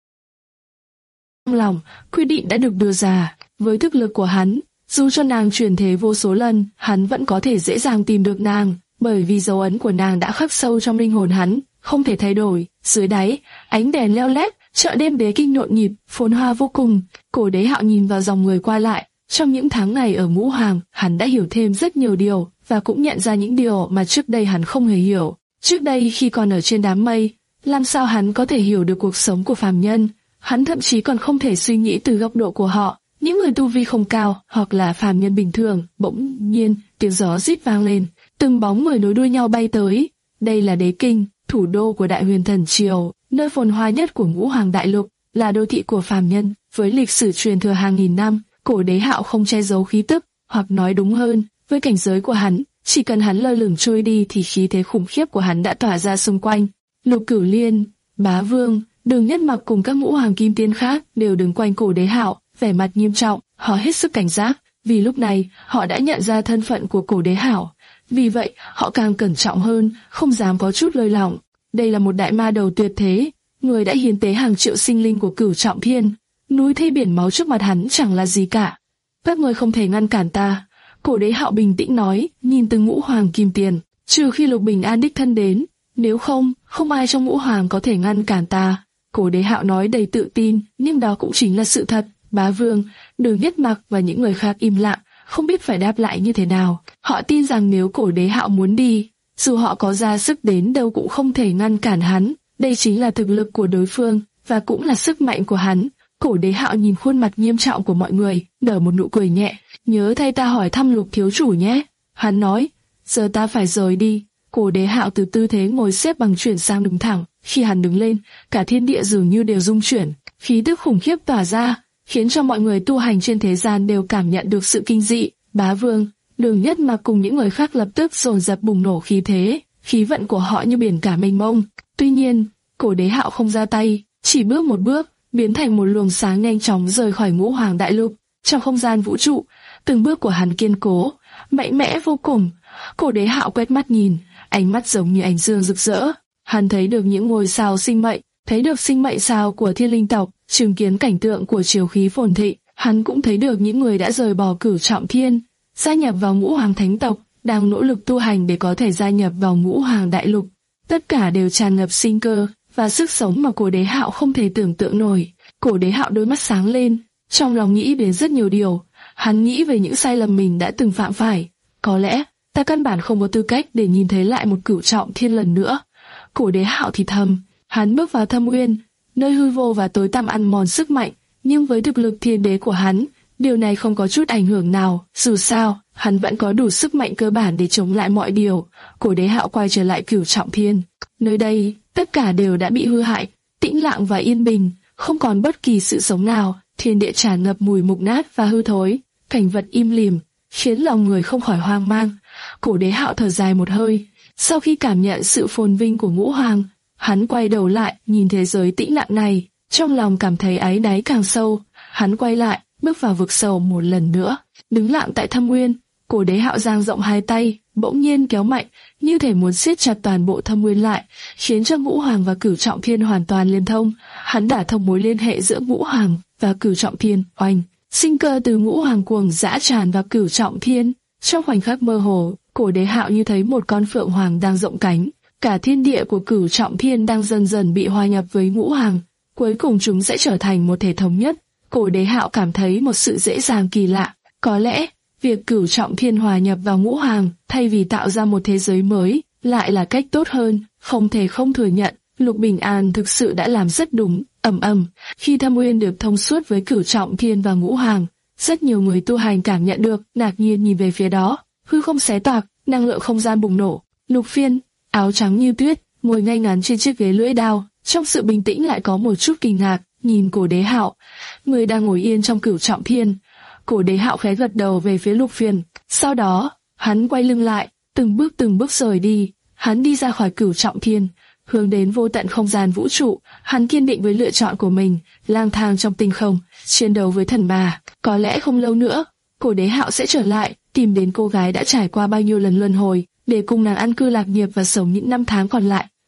Trong lòng, quyết định đã được đưa ra. Với thực lực của hắn, dù cho nàng chuyển thế vô số lần, hắn vẫn có thể dễ dàng tìm được nàng, bởi vì dấu ấn của nàng đã khắc sâu trong linh hồn hắn, không thể thay đổi. Dưới đáy, ánh đèn leo lét, chợ đêm Đế Kinh nhộn nhịp, phồn hoa vô cùng. Cổ Đế Hạo nhìn vào dòng người qua lại. Trong những tháng ngày ở Ngũ Hoàng, hắn đã hiểu thêm rất nhiều điều, và cũng nhận ra những điều mà trước đây hắn không hề hiểu. Trước đây khi còn ở trên đám mây, làm sao hắn có thể hiểu được cuộc sống của phàm nhân? Hắn thậm chí còn không thể suy nghĩ từ góc độ của họ. Những người tu vi không cao, hoặc là phàm nhân bình thường. Bỗng nhiên, tiếng gió rít vang lên, từng bóng người nối đuôi nhau bay tới. Đây là Đế Kinh, thủ đô của Đại Huyền Thần Triều, nơi phồn hoa nhất của Ngũ Hoàng Đại Lục, là đô thị của phàm nhân, với lịch sử truyền thừa hàng nghìn năm. Cổ Đế Hạo không che giấu khí tức, hoặc nói đúng hơn, với cảnh giới của hắn, chỉ cần hắn lơ lửng trôi đi thì khí thế khủng khiếp của hắn đã tỏa ra xung quanh. Lục Cửu Liên, Bá Vương, Đường Nhất Mặc cùng các Ngũ Hoàng Kim Tiên khác đều đứng quanh Cổ Đế Hạo, vẻ mặt nghiêm trọng, họ hết sức cảnh giác, vì lúc này họ đã nhận ra thân phận của Cổ Đế Hạo. Vì vậy, họ càng cẩn trọng hơn, không dám có chút lơi lỏng. Đây là một đại ma đầu tuyệt thế, người đã hiến tế hàng triệu sinh linh của Cửu Trọng Thiên. Núi thây biển máu trước mặt hắn chẳng là gì cả. Các người không thể ngăn cản ta. Cổ Đế Hạo bình tĩnh nói, nhìn từng Ngũ Hoàng Kim Tiền, trừ khi Lục Bình An đích thân đến, nếu không, không ai trong Ngũ Hoàng có thể ngăn cản ta. Cổ Đế Hạo nói đầy tự tin, nhưng đó cũng chính là sự thật. Bá Vương, Đường Nhất Mặc và những người khác im lặng, không biết phải đáp lại như thế nào. Họ tin rằng nếu Cổ Đế Hạo muốn đi, dù họ có ra sức đến đâu cũng không thể ngăn cản hắn. Đây chính là thực lực của đối phương, và cũng là sức mạnh của hắn. Cổ Đế Hạo nhìn khuôn mặt nghiêm trọng của mọi người, nở một nụ cười nhẹ. Nhớ thay ta hỏi thăm Lục thiếu chủ nhé. Hắn nói, giờ ta phải rời đi. Cổ Đế Hạo từ tư thế ngồi xếp bằng chuyển sang đứng thẳng. Khi hắn đứng lên, cả thiên địa dường như đều rung chuyển, khí tức khủng khiếp tỏa ra, khiến cho mọi người tu hành trên thế gian đều cảm nhận được sự kinh dị. Bá Vương, Đường Nhất Mặc cùng những người khác lập tức dồn dập bùng nổ khí thế, khí vận của họ như biển cả mênh mông. Tuy nhiên, Cổ Đế Hạo không ra tay, chỉ bước một bước, biến thành một luồng sáng nhanh chóng rời khỏi Ngũ Hoàng Đại Lục. Trong không gian vũ trụ, từng bước của hắn kiên cố, mạnh mẽ vô cùng. Cổ Đế Hạo quét mắt nhìn, ánh mắt giống như ánh dương rực rỡ. Hắn thấy được những ngôi sao sinh mệnh, thấy được sinh mệnh sao của thiên linh tộc, chứng kiến cảnh tượng của triều khí phồn thịnh. Hắn cũng thấy được những người đã rời bỏ Cửu Trọng Thiên, gia nhập vào Ngũ Hoàng Thánh tộc, đang nỗ lực tu hành để có thể gia nhập vào Ngũ Hoàng Đại Lục. Tất cả đều tràn ngập sinh cơ và sức sống mà Cổ Đế Hạo không thể tưởng tượng nổi. Cổ Đế Hạo đôi mắt sáng lên, trong lòng nghĩ đến rất nhiều điều. Hắn nghĩ về những sai lầm mình đã từng phạm phải. Có lẽ ta căn bản không có tư cách để nhìn thấy lại một Cửu Trọng Thiên lần nữa. Cổ Đế Hạo thì thầm. Hắn bước vào Thâm Uyên, nơi hư vô và tối tăm ăn mòn sức mạnh, nhưng với thực lực thiên đế của hắn, điều này không có chút ảnh hưởng nào. Dù sao, hắn vẫn có đủ sức mạnh cơ bản để chống lại mọi điều. Cổ Đế Hạo quay trở lại Cửu Trọng Thiên. Nơi đây, tất cả đều đã bị hư hại, tĩnh lặng và yên bình, không còn bất kỳ sự sống nào. Thiên địa tràn ngập mùi mục nát và hư thối, cảnh vật im lìm, khiến lòng người không khỏi hoang mang. Cổ Đế Hạo thở dài một hơi, sau khi cảm nhận sự phồn vinh của Ngũ Hoàng, hắn quay đầu lại, nhìn thế giới tĩnh lặng này, trong lòng cảm thấy áy náy càng sâu. Hắn quay lại, bước vào vực sâu một lần nữa, đứng lặng tại Thâm Uyên. Cổ Đế Hạo dang rộng hai tay, bỗng nhiên kéo mạnh, như thể muốn siết chặt toàn bộ Thâm Uyên lại, khiến cho Ngũ Hoàng và Cửu Trọng Thiên hoàn toàn liên thông. Hắn đả thông mối liên hệ giữa Ngũ Hoàng và Cửu Trọng Thiên. Oanh, sinh cơ từ Ngũ Hoàng cuồng dã tràn vào Cửu Trọng Thiên. Trong khoảnh khắc mơ hồ, Cổ Đế Hạo như thấy một con phượng hoàng đang rộng cánh. Cả thiên địa của Cửu Trọng Thiên đang dần dần bị hòa nhập với Ngũ Hoàng, cuối cùng chúng sẽ trở thành một thể thống nhất. Cổ Đế Hạo cảm thấy một sự dễ dàng kỳ lạ. Có lẽ việc Cửu Trọng Thiên hòa nhập vào Ngũ Hoàng, thay vì tạo ra một thế giới mới, lại là cách tốt hơn. Không thể không thừa nhận, Lục Bình An thực sự đã làm rất đúng. Ầm ầm, khi Thâm Uyên được thông suốt với Cửu Trọng Thiên và Ngũ Hoàng, rất nhiều người tu hành cảm nhận được, ngạc nhiên nhìn về phía đó. Hư không xé toạc, năng lượng không gian bùng nổ. Lục Phiên, áo trắng như tuyết, ngồi ngay ngắn trên chiếc ghế lưỡi đao, trong sự bình tĩnh lại có một chút kinh ngạc, nhìn Cổ Đế Hạo, người đang ngồi yên trong Cửu Trọng Thiên. Cổ Đế Hạo khẽ gật đầu về phía Lục Phiên, sau đó, hắn quay lưng lại, từng bước từng bước rời đi. Hắn đi ra khỏi Cửu Trọng Thiên, hướng đến vô tận không gian vũ trụ. Hắn kiên định với lựa chọn của mình, lang thang trong tinh không, chiến đấu với thần ma. Có lẽ không lâu nữa, Cổ Đế Hạo sẽ trở lại, tìm đến cô gái đã trải qua bao nhiêu lần luân hồi, để cùng nàng an cư lạc nghiệp và sống những năm tháng còn lại.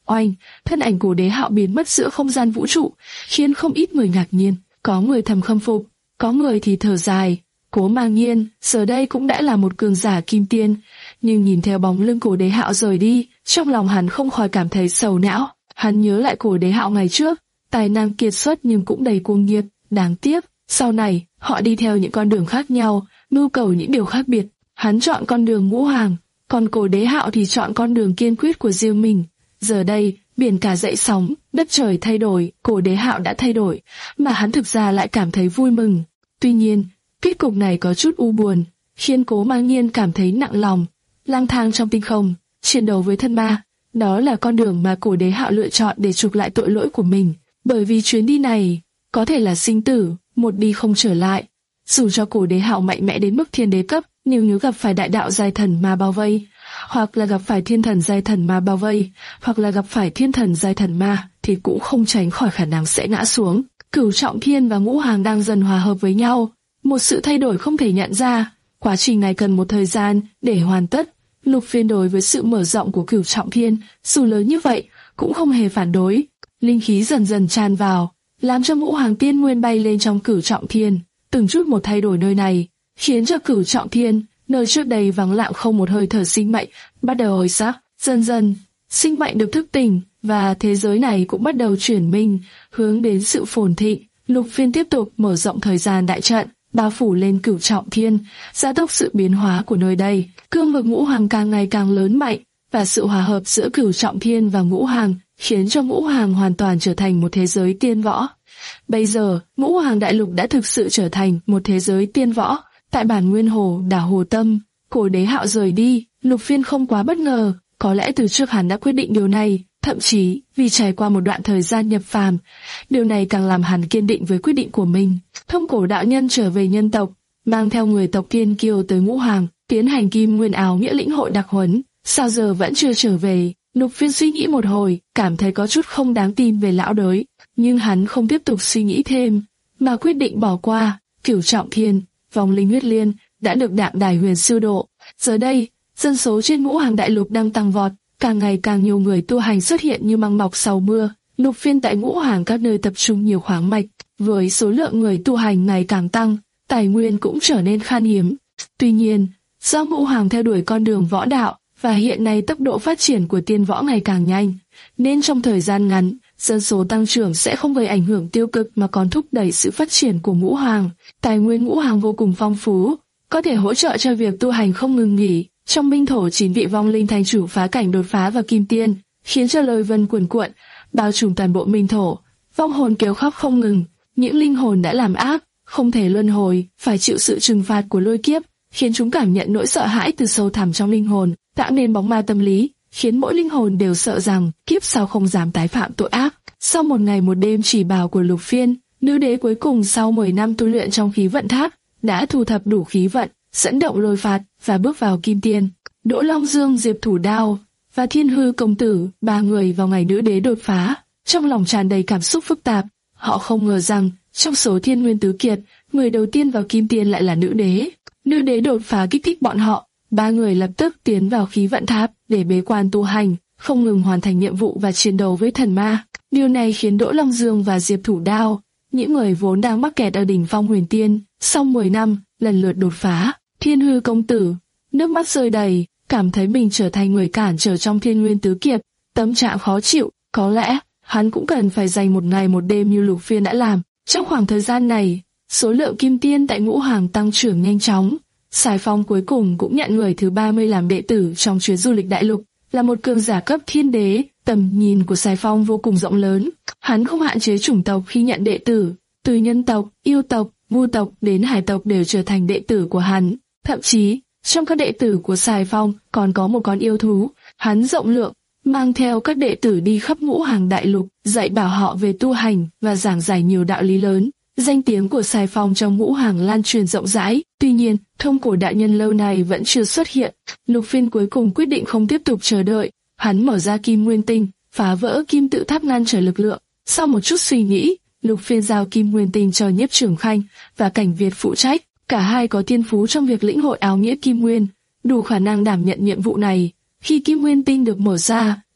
Oanh, thân ảnh của Đế Hạo biến mất giữa không gian vũ trụ, khiến không ít người ngạc nhiên, có người thầm khâm phục, có người thì thở dài. Cố Mang Nhiên giờ đây cũng đã là một cường giả kim tiên, nhưng nhìn theo bóng lưng của Đế Hạo rời đi, trong lòng hắn không khỏi cảm thấy sầu não. Hắn nhớ lại của Đế Hạo ngày trước, tài năng kiệt xuất nhưng cũng đầy cuồng nhiệt, đáng tiếc, sau này họ đi theo những con đường khác nhau, mưu cầu những điều khác biệt. Hắn chọn con đường ngũ hoàng, còn cổ Đế Hạo thì chọn con đường kiên quyết của riêng mình. Giờ đây, biển cả dậy sóng, đất trời thay đổi, cổ Đế Hạo đã thay đổi, mà hắn thực ra lại cảm thấy vui mừng. Tuy nhiên, kết cục này có chút u buồn, khiến Cố Mang Nhiên cảm thấy nặng lòng. Lang thang trong tinh không, chiến đấu với thân ma, đó là con đường mà cổ Đế Hạo lựa chọn để chuộc lại tội lỗi của mình. Bởi vì chuyến đi này có thể là sinh tử, một đi không trở lại. Dù cho cổ Đế Hạo mạnh mẽ đến mức thiên đế cấp, nhưng nếu gặp phải đại đạo giai thần ma bao vây, hoặc là gặp phải thiên thần giai thần ma bao vây, hoặc là gặp phải thiên thần giai thần ma, thì cũng không tránh khỏi khả năng sẽ ngã xuống. Cửu Trọng Thiên và Ngũ Hoàng đang dần hòa hợp với nhau, một sự thay đổi không thể nhận ra. Quá trình này cần một thời gian để hoàn tất. Lục Phiên đối với sự mở rộng của Cửu Trọng Thiên, dù lớn như vậy, cũng không hề phản đối. Linh khí dần dần tràn vào, làm cho Ngũ Hoàng tiên nguyên bay lên trong Cửu Trọng Thiên. Từng chút một thay đổi nơi này, khiến cho Cửu Trọng Thiên, nơi trước đây vắng lặng không một hơi thở sinh mệnh, bắt đầu hồi sắc. Dần dần, sinh mệnh được thức tỉnh, và thế giới này cũng bắt đầu chuyển mình, hướng đến sự phồn thịnh. Lục Phiên tiếp tục mở rộng thời gian đại trận, bao phủ lên Cửu Trọng Thiên, gia tốc sự biến hóa của nơi đây. Cương vực Ngũ Hoàng càng ngày càng lớn mạnh, và sự hòa hợp giữa Cửu Trọng Thiên và Ngũ Hoàng khiến cho Ngũ Hoàng hoàn toàn trở thành một thế giới tiên võ. Bây giờ, Ngũ Hoàng đại lục đã thực sự trở thành một thế giới tiên võ. Tại bản Nguyên Hồ, đảo Hồ Tâm, cổ Đế Hạo rời đi, Lục Phiên không quá bất ngờ, có lẽ từ trước hắn đã quyết định điều này, thậm chí vì trải qua một đoạn thời gian nhập phàm, điều này càng làm hắn kiên định với quyết định của mình. Thông Cổ đạo nhân trở về nhân tộc, mang theo người tộc Thiên Kiêu tới Ngũ Hoàng, tiến hành Kim Nguyên áo nghĩa lĩnh hội đặc huấn. Sao giờ vẫn chưa trở về? Lục Phiên suy nghĩ một hồi, cảm thấy có chút không đáng tin về lão đới, nhưng hắn không tiếp tục suy nghĩ thêm, mà quyết định bỏ qua. Cửu Trọng Thiên, vòng linh huyết liên đã được Đạm Đài Huyền Sư độ. Giờ đây, dân số trên Ngũ Hoàng đại lục đang tăng vọt, càng ngày càng nhiều người tu hành xuất hiện như măng mọc sau mưa. Lục Phiên tại Ngũ Hoàng các nơi tập trung nhiều khoáng mạch, với số lượng người tu hành ngày càng tăng, tài nguyên cũng trở nên khan hiếm. Tuy nhiên, do Ngũ Hoàng theo đuổi con đường võ đạo, và hiện nay tốc độ phát triển của tiên võ ngày càng nhanh, nên trong thời gian ngắn, dân số tăng trưởng sẽ không gây ảnh hưởng tiêu cực mà còn thúc đẩy sự phát triển của Ngũ Hoàng. Tài nguyên Ngũ Hoàng vô cùng phong phú, có thể hỗ trợ cho việc tu hành không ngừng nghỉ. Trong Minh Thổ chín vị vong linh thành chủ phá cảnh đột phá vào Kim Tiên, khiến cho lôi vân cuồn cuộn, bao trùm toàn bộ Minh Thổ. Vong hồn kêu khóc không ngừng, những linh hồn đã làm ác, không thể luân hồi, phải chịu sự trừng phạt của lôi kiếp, khiến chúng cảm nhận nỗi sợ hãi từ sâu thẳm trong linh hồn, tạo nên bóng ma tâm lý, khiến mỗi linh hồn đều sợ rằng kiếp sau không dám tái phạm tội ác. Sau một ngày một đêm chỉ bảo của Lục Phiên, nữ đế cuối cùng sau mười năm tu luyện trong khí vận tháp, đã thu thập đủ khí vận, dẫn động lôi phạt và bước vào Kim Tiên. Đỗ Long Dương, Diệp Thủ Đao và Thiên Hư công tử, ba người vào ngày nữ đế đột phá, trong lòng tràn đầy cảm xúc phức tạp. Họ không ngờ rằng trong số Thiên Nguyên tứ kiệt, người đầu tiên vào Kim Tiên lại là nữ đế. Nữ đế đột phá kích thích bọn họ, ba người lập tức tiến vào khí vận tháp để bế quan tu hành, không ngừng hoàn thành nhiệm vụ và chiến đấu với thần ma. Điều này khiến Đỗ Long Dương và Diệp Thủ Đao, những người vốn đang mắc kẹt ở đỉnh phong huyền tiên, sau mười năm lần lượt đột phá. Thiên Hư công tử nước mắt rơi đầy, cảm thấy mình trở thành người cản trở trong Thiên Nguyên tứ kiệt, tâm trạng khó chịu. Có lẽ hắn cũng cần phải dành một ngày một đêm như Lục Phiên đã làm. Trong khoảng thời gian này, số lượng kim tiên tại Ngũ Hoàng tăng trưởng nhanh chóng. Sài Phong cuối cùng cũng nhận người thứ ba mươi làm đệ tử trong chuyến du lịch đại lục, là một cường giả cấp thiên đế. Tầm nhìn của Sài Phong vô cùng rộng lớn, hắn không hạn chế chủng tộc khi nhận đệ tử, từ nhân tộc, yêu tộc, vu tộc đến hải tộc đều trở thành đệ tử của hắn. Thậm chí, trong các đệ tử của Sài Phong còn có một con yêu thú. Hắn rộng lượng, mang theo các đệ tử đi khắp Ngũ Hoàng đại lục, dạy bảo họ về tu hành và giảng giải nhiều đạo lý lớn. Danh tiếng của Sài Phong trong Ngũ Hoàng lan truyền rộng rãi. Tuy nhiên, Thông Cổ đại nhân lâu này vẫn chưa xuất hiện. Lục Phiên cuối cùng quyết định không tiếp tục chờ đợi. Hắn mở ra Kim Nguyên Tinh, phá vỡ Kim Tự Tháp ngăn trở lực lượng. Sau một chút suy nghĩ, Lục Phiên giao Kim Nguyên Tinh cho Nhiếp Trường Khanh và Cảnh Việt phụ trách. Cả hai có thiên phú trong việc lĩnh hội áo nghĩa Kim Nguyên, đủ khả năng đảm nhận nhiệm vụ này. Khi Kim Nguyên Tinh được mở ra,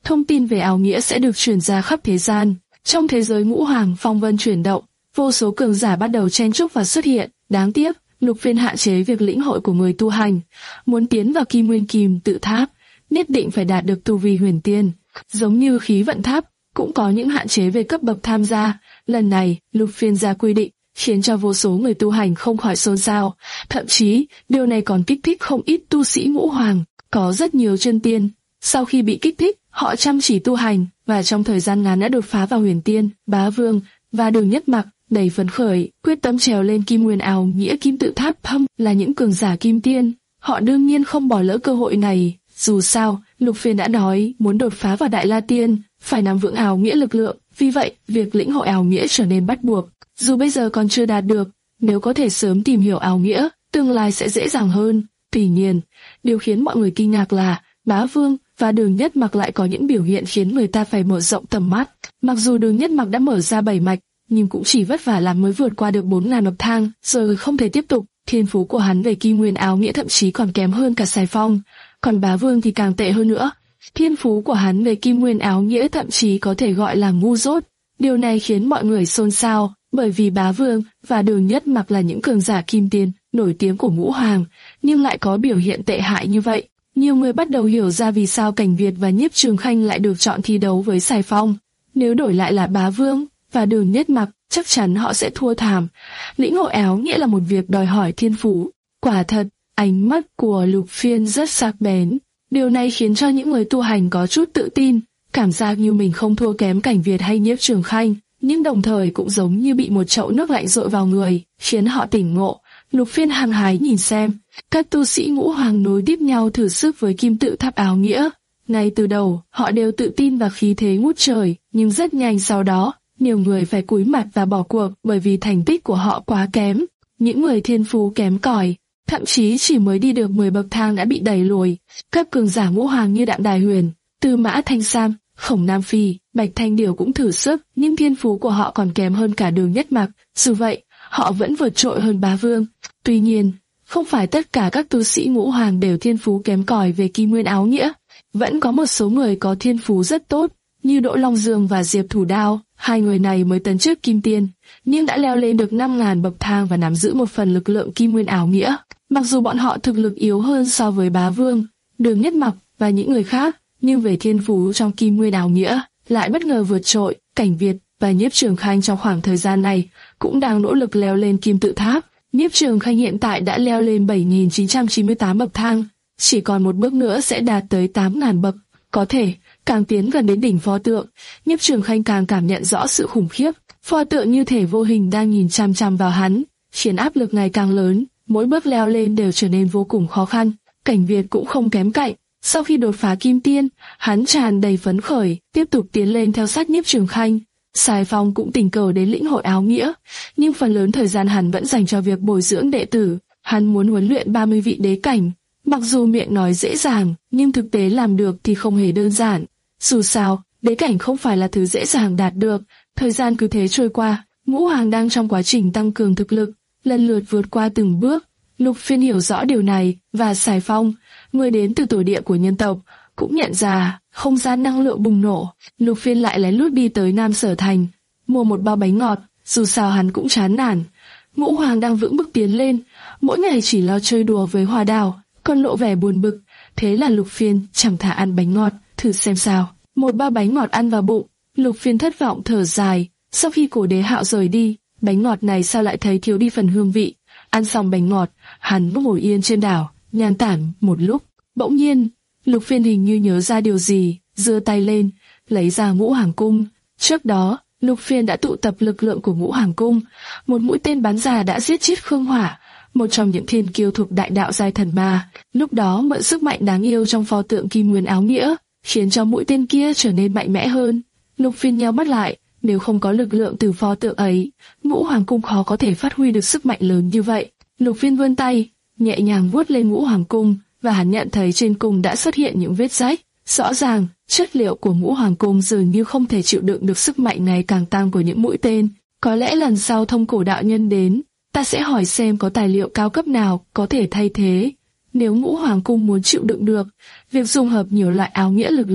thông tin về áo nghĩa sẽ được truyền ra khắp thế gian. Trong thế giới ngũ hoàng phong vân chuyển động, vô số cường giả bắt đầu chen chúc và xuất hiện. Đáng tiếc, Lục Phiên hạn chế việc lĩnh hội của người tu hành. Muốn tiến vào Kim Nguyên Kim Tự Tháp, nhất định phải đạt được tu vi huyền tiên. Giống như khí vận tháp, cũng có những hạn chế về cấp bậc tham gia. Lần này, Lục Phiên ra quy định, khiến cho vô số người tu hành không khỏi xôn xao. Thậm chí, điều này còn kích thích không ít tu sĩ ngũ hoàng. Có rất nhiều chân tiên, sau khi bị kích thích, họ chăm chỉ tu hành, và trong thời gian ngắn đã đột phá vào huyền tiên. Bá Vương và Đường Nhất Mặc đầy phấn khởi, quyết tâm trèo lên Kim Nguyên áo nghĩa Kim Tự Tháp. Thâm là những cường giả kim tiên, họ đương nhiên không bỏ lỡ cơ hội này. Dù sao, Lục Phiên đã nói muốn đột phá vào Đại La Tiên, phải nắm vững áo nghĩa lực lượng. Vì vậy, việc lĩnh hội áo nghĩa trở nên bắt buộc. Dù bây giờ còn chưa đạt được, nếu có thể sớm tìm hiểu áo nghĩa, tương lai sẽ dễ dàng hơn. Tuy nhiên, điều khiến mọi người kinh ngạc là Bá Vương và Đường Nhất Mặc lại có những biểu hiện khiến người ta phải mở rộng tầm mắt. Mặc dù Đường Nhất Mặc đã mở ra bảy mạch, nhưng cũng chỉ vất vả lắm mới vượt qua được bốn ngàn bậc thang, rồi không thể tiếp tục. Thiên phú của hắn về Kim Nguyên áo nghĩa thậm chí còn kém hơn cả Sài Phong, còn Bá Vương thì càng tệ hơn nữa. Thiên phú của hắn về Kim Nguyên áo nghĩa thậm chí có thể gọi là ngu dốt. Điều này khiến mọi người xôn xao, bởi vì Bá Vương và Đường Nhất Mặc là những cường giả kim tiên nổi tiếng của ngũ hoàng, nhưng lại có biểu hiện tệ hại như vậy. Nhiều người bắt đầu hiểu ra vì sao Cảnh Việt và Nhiếp Trường Khanh lại được chọn thi đấu với Sài Phong. Nếu đổi lại là Bá Vương và Đường Nhất Mặc, chắc chắn họ sẽ thua thảm. Lĩnh hội áo nghĩa là một việc đòi hỏi thiên phú. Quả thật, ánh mắt của Lục Phiên rất sắc bén. Điều này khiến cho những người tu hành có chút tự tin, cảm giác như mình không thua kém Cảnh Việt hay Nhiếp Trường Khanh, nhưng đồng thời cũng giống như bị một chậu nước lạnh dội vào người, khiến họ tỉnh ngộ. Lục Phiên hăng hái nhìn xem, các tu sĩ ngũ hoàng nối tiếp nhau thử sức với Kim Tự Tháp áo nghĩa. Ngay từ đầu, họ đều tự tin và khí thế ngút trời, nhưng rất nhanh sau đó, nhiều người phải cúi mặt và bỏ cuộc bởi vì thành tích của họ quá kém. Những người thiên phú kém cỏi, thậm chí chỉ mới đi được mười bậc thang đã bị đẩy lùi. Các cường giả ngũ hoàng như Đạm Đài Huyền, Tư Mã Thanh Sam, Khổng Nam Phi, Bạch Thanh Điều cũng thử sức, nhưng thiên phú của họ còn kém hơn cả Đường Nhất Mặc. Dù vậy, họ vẫn vượt trội hơn Bá Vương. Tuy nhiên, không phải tất cả các tu sĩ ngũ hoàng đều thiên phú kém cỏi về Kim Nguyên áo nghĩa. Vẫn có một số người có thiên phú rất tốt, như Đỗ Long Dương và Diệp Thủ Đao. Hai người này mới tấn chức kim tiên, nhưng đã leo lên được năm ngàn bậc thang và nắm giữ một phần lực lượng Kim Nguyên áo nghĩa. Mặc dù bọn họ thực lực yếu hơn so với Bá Vương, Đường Nhất Mặc và những người khác, nhưng về thiên phú trong Kim Nguyên áo nghĩa lại bất ngờ vượt trội. Cảnh Việt và Nhiếp Trường Khanh trong khoảng thời gian này cũng đang nỗ lực leo lên Kim Tự Tháp. Nhiếp Trường Khanh hiện tại đã leo lên bảy nghìn chín trăm chín mươi tám bậc thang, chỉ còn một bước nữa sẽ đạt tới tám ngàn bậc. Có thể, càng tiến gần đến đỉnh pho tượng, Nhiếp Trường Khanh càng cảm nhận rõ sự khủng khiếp. Pho tượng như thể vô hình đang nhìn chăm chăm vào hắn, khiến áp lực ngày càng lớn, mỗi bước leo lên đều trở nên vô cùng khó khăn. Cảnh Việt cũng không kém cạnh. Sau khi đột phá kim tiên, hắn tràn đầy phấn khởi, tiếp tục tiến lên theo sát Nhiếp Trường Khanh. Sài Phong cũng tình cờ đến lĩnh hội áo nghĩa, nhưng phần lớn thời gian hắn vẫn dành cho việc bồi dưỡng đệ tử. Hắn muốn huấn luyện ba mươi vị đế cảnh. Mặc dù miệng nói dễ dàng, nhưng thực tế làm được thì không hề đơn giản. Dù sao, đế cảnh không phải là thứ dễ dàng đạt được. Thời gian cứ thế trôi qua, ngũ hoàng đang trong quá trình tăng cường thực lực, lần lượt vượt qua từng bước. Lục Phiên hiểu rõ điều này, và Sài Phong, người đến từ tổ địa của nhân tộc, cũng nhận ra không gian năng lượng bùng nổ. Lục Phiên lại lén lút đi tới Nam Sở Thành, mua một bao bánh ngọt. Dù sao hắn cũng chán nản. Ngũ hoàng đang vững bước tiến lên, mỗi ngày chỉ lo chơi đùa với Hoa Đào, còn lộ vẻ buồn bực. Thế là Lục Phiên chẳng thà ăn bánh ngọt, thử xem sao. Một bao bánh ngọt ăn vào bụng, Lục Phiên thất vọng thở dài. Sau khi Cổ Đế Hạo rời đi, bánh ngọt này sao lại thấy thiếu đi phần hương vị. Ăn xong bánh ngọt, hắn ngồi yên trên đảo, nhàn tản một lúc. Bỗng nhiên, Lục Phiên hình như nhớ ra điều gì, giơ tay lên, lấy ra Ngũ Hoàng Cung. Trước đó, Lục Phiên đã tụ tập lực lượng của Ngũ Hoàng Cung. Một mũi tên bắn ra đã giết chết Khương Hỏa, một trong những thiên kiêu thuộc đại đạo giai thần ma. Lúc đó mượn sức mạnh đáng yêu trong pho tượng Kim Nguyên áo nghĩa, khiến cho mũi tên kia trở nên mạnh mẽ hơn. Lục Phiên nheo mắt lại, nếu không có lực lượng từ pho tượng ấy, Ngũ Hoàng Cung khó có thể phát huy được sức mạnh lớn như vậy. Lục Phiên vươn tay, nhẹ nhàng vuốt lên Ngũ Hoàng Cung, và hắn nhận thấy trên cung đã xuất hiện những vết rách. Rõ ràng, chất liệu của Ngũ Hoàng Cung dường như không thể chịu đựng được sức mạnh ngày càng tăng của những mũi tên. Có lẽ lần sau Thông Cổ đạo nhân đến, ta sẽ hỏi xem có tài liệu cao cấp nào có thể thay thế. Nếu Ngũ Hoàng Cung muốn chịu đựng được, việc dung hợp nhiều loại áo nghĩa lực lượng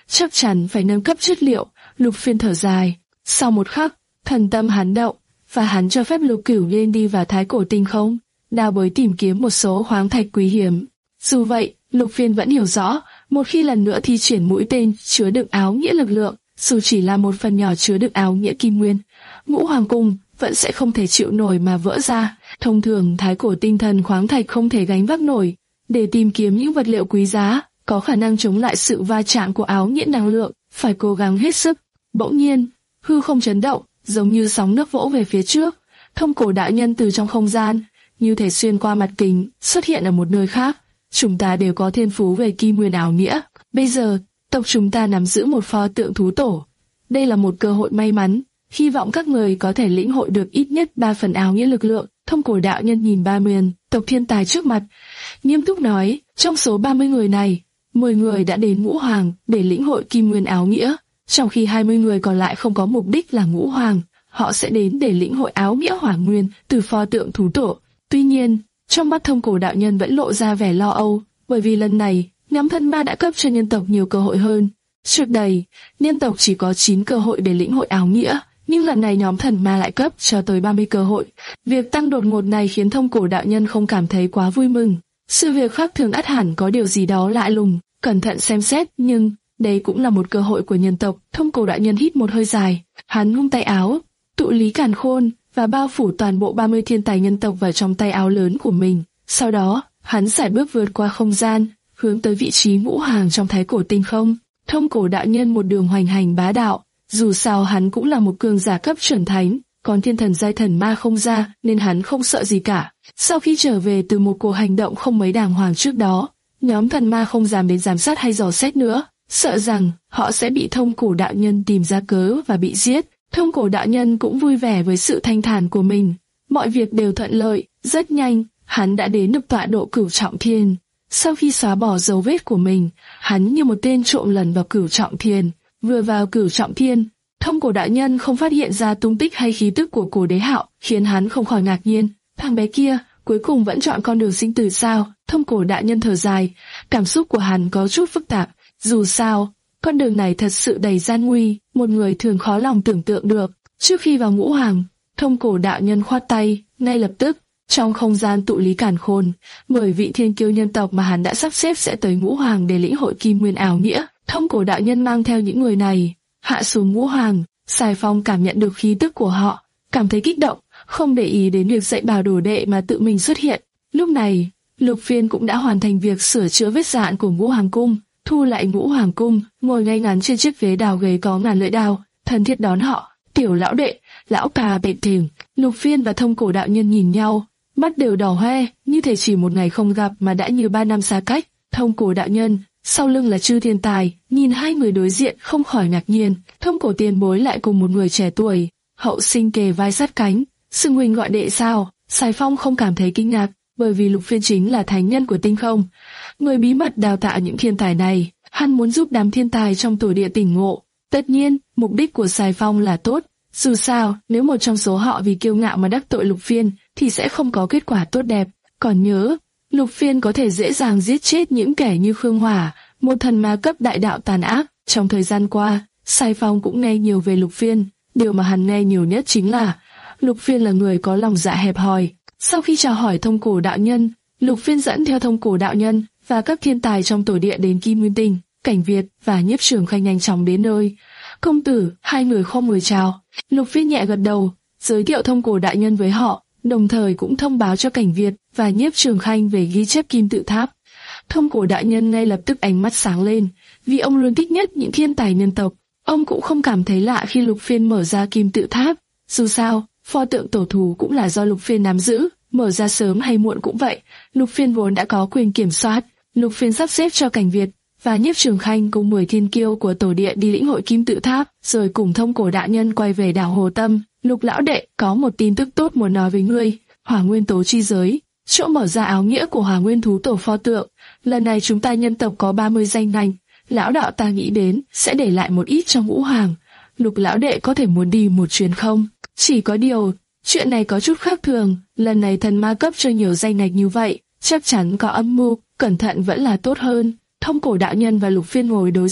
chắc chắn phải nâng cấp chất liệu. Lục Phiên thở dài. Sau một khắc, thần tâm hắn động, và hắn cho phép Lục Cửu Liên đi vào thái cổ tinh không, đào bới tìm kiếm một số khoáng thạch quý hiếm. Dù vậy, Lục Phiên vẫn hiểu rõ, một khi lần nữa thi triển mũi tên chứa đựng áo nghĩa lực lượng, dù chỉ là một phần nhỏ chứa đựng áo nghĩa kim nguyên, Ngũ Hoàng cung vẫn sẽ không thể chịu nổi mà vỡ ra. Thông thường thái cổ tinh thần khoáng thạch không thể gánh vác nổi. Để tìm kiếm những vật liệu quý giá, có khả năng chống lại sự va chạm của áo nghĩa năng lượng, phải cố gắng hết sức. Bỗng nhiên, hư không chấn động, giống như sóng nước vỗ về phía trước. Thông cổ đạo nhân từ trong không gian, như thể xuyên qua mặt kính, xuất hiện ở một nơi khác. Chúng ta đều có thiên phú về kim nguyên áo nghĩa. Bây giờ, tộc chúng ta nắm giữ một pho tượng thú tổ. Đây là một cơ hội may mắn, hy vọng các người có thể lĩnh hội được ít nhất ba phần áo nghĩa lực lượng. Thông cổ đạo nhân nhìn ba mươi tộc thiên tài trước mặt, nghiêm túc nói, trong số ba mươi người này, mười người đã đến Ngũ Hoàng để lĩnh hội kim nguyên áo nghĩa, trong khi hai mươi người còn lại không có mục đích là Ngũ Hoàng, họ sẽ đến để lĩnh hội áo nghĩa hỏa nguyên từ pho tượng thú tổ. Tuy nhiên, trong mắt thông cổ đạo nhân vẫn lộ ra vẻ lo âu, bởi vì lần này, nhóm thần ma đã cấp cho nhân tộc nhiều cơ hội hơn. Trước đây, nhân tộc chỉ có chín cơ hội để lĩnh hội áo nghĩa, nhưng lần này nhóm thần ma lại cấp cho tới ba mươi cơ hội. Việc tăng đột ngột này khiến thông cổ đạo nhân không cảm thấy quá vui mừng. Sự việc khác thường ắt hẳn có điều gì đó lạ lùng, cẩn thận xem xét, nhưng đây cũng là một cơ hội của nhân tộc. Thông cổ đạo nhân hít một hơi dài, hắn vung tay áo, tụ lý càn khôn và bao phủ toàn bộ ba mươi thiên tài nhân tộc vào trong tay áo lớn của mình. Sau đó, hắn sải bước vượt qua không gian, hướng tới vị trí Ngũ Hoàng trong thái cổ tinh không. Thông cổ đạo nhân một đường hoành hành bá đạo, dù sao hắn cũng là một cường giả cấp chuẩn thánh, còn thiên thần giai thần ma không ra nên hắn không sợ gì cả. Sau khi trở về từ một cuộc hành động không mấy đàng hoàng trước đó, nhóm thần ma không dám đến giám sát hay dò xét nữa, sợ rằng họ sẽ bị thông cổ đạo nhân tìm ra cớ và bị giết. Thông cổ đạo nhân cũng vui vẻ với sự thanh thản của mình, mọi việc đều thuận lợi. Rất nhanh, hắn đã đến được tọa độ Cửu Trọng Thiên. Sau khi xóa bỏ dấu vết của mình, hắn như một tên trộm lần vào Cửu Trọng Thiên. Vừa vào Cửu Trọng Thiên, thông cổ đạo nhân không phát hiện ra tung tích hay khí tức của Cổ Đế Hạo, khiến hắn không khỏi ngạc nhiên. Thằng bé kia cuối cùng vẫn chọn con đường sinh tử sao? Thông cổ đạo nhân thở dài, cảm xúc của hắn có chút phức tạp. Dù sao, con đường này thật sự đầy gian nguy, một người thường khó lòng tưởng tượng được. Trước khi vào Ngũ Hoàng, thông cổ đạo nhân khoát tay, ngay lập tức, trong không gian tụ lý càn khôn, mười vị thiên kiêu nhân tộc mà hắn đã sắp xếp sẽ tới Ngũ Hoàng để lĩnh hội kim nguyên áo nghĩa. Thông cổ đạo nhân mang theo những người này hạ xuống Ngũ Hoàng. Sài Phong cảm nhận được khí tức của họ, cảm thấy kích động, không để ý đến việc dạy bảo đồ đệ mà tự mình xuất hiện. Lúc này, Lục Phiên cũng đã hoàn thành việc sửa chữa vết dạn của Ngũ Hoàng cung, thu lại Ngũ Hoàng cung, ngồi ngay ngắn trên chiếc ghế đào ghế có ngàn lưỡi đao, thân thiết đón họ. Tiểu lão đệ, lão cà bện thềm. Lục Phiên và thông cổ đạo nhân nhìn nhau, mắt đều đỏ hoe, như thể chỉ một ngày không gặp mà đã như ba năm xa cách. Thông cổ đạo nhân, sau lưng là Chư Thiên Tài, nhìn hai người đối diện không khỏi ngạc nhiên. Thông cổ tiền bối lại cùng một người trẻ tuổi, hậu sinh kề vai sát cánh, xưng huynh gọi đệ sao? Sài Phong không cảm thấy kinh ngạc, bởi vì Lục Phiên chính là thánh nhân của tinh không, người bí mật đào tạo những thiên tài này. Hắn muốn giúp đám thiên tài trong tổ địa tỉnh ngộ. Tất nhiên, mục đích của Sài Phong là tốt. Dù sao, nếu một trong số họ vì kiêu ngạo mà đắc tội Lục Phiên, thì sẽ không có kết quả tốt đẹp. Còn nhớ, Lục Phiên có thể dễ dàng giết chết những kẻ như Khương Hỏa, một thần ma cấp đại đạo tàn ác. Trong thời gian qua, Sài Phong cũng nghe nhiều về Lục Phiên. Điều mà hắn nghe nhiều nhất chính là Lục Phiên là người có lòng dạ hẹp hòi. Sau khi chào hỏi thông cổ đạo nhân, Lục Phiên dẫn theo thông cổ đạo nhân và các thiên tài trong tổ địa đến Kim Nguyên Tinh. Cảnh Việt và Nhiếp Trường Khanh nhanh chóng đến nơi. Công tử, hai người không người chào. Lục Phiên nhẹ gật đầu, giới thiệu thông cổ đại nhân với họ, đồng thời cũng thông báo cho Cảnh Việt và Nhiếp Trường Khanh về ghi chép kim tự tháp. Thông cổ đại nhân ngay lập tức ánh mắt sáng lên, vì ông luôn thích nhất những thiên tài nhân tộc. Ông cũng không cảm thấy lạ khi Lục Phiên mở ra kim tự tháp. Dù sao, pho tượng tổ thú cũng là do Lục Phiên nắm giữ, mở ra sớm hay muộn cũng vậy. Lục Phiên vốn đã có quyền kiểm soát. Lục Phiên sắp xếp cho Cảnh Việt và Nhiếp Trường Khanh cùng mười thiên kiêu của tổ địa đi lĩnh hội kim tự tháp, rồi cùng thông cổ đại nhân quay về đảo Hồ Tâm. Lục lão đệ, có một tin tức tốt muốn nói với ngươi. Hỏa Nguyên Tố Chi Giới, chỗ mở ra áo nghĩa của Hỏa Nguyên thú tổ pho tượng. Lần này chúng ta nhân tộc có ba mươi danh ngành, lão đạo ta nghĩ đến sẽ để lại một ít trong Ngũ Hoàng. Lục lão đệ có thể muốn đi một chuyến không? Chỉ có điều, chuyện này có chút khác thường. Lần này thần ma cấp cho nhiều danh ngạch như vậy, chắc chắn có âm mưu, cẩn thận vẫn là tốt hơn. Thông cổ đạo nhân và Lục Phiên ngồi đối diện,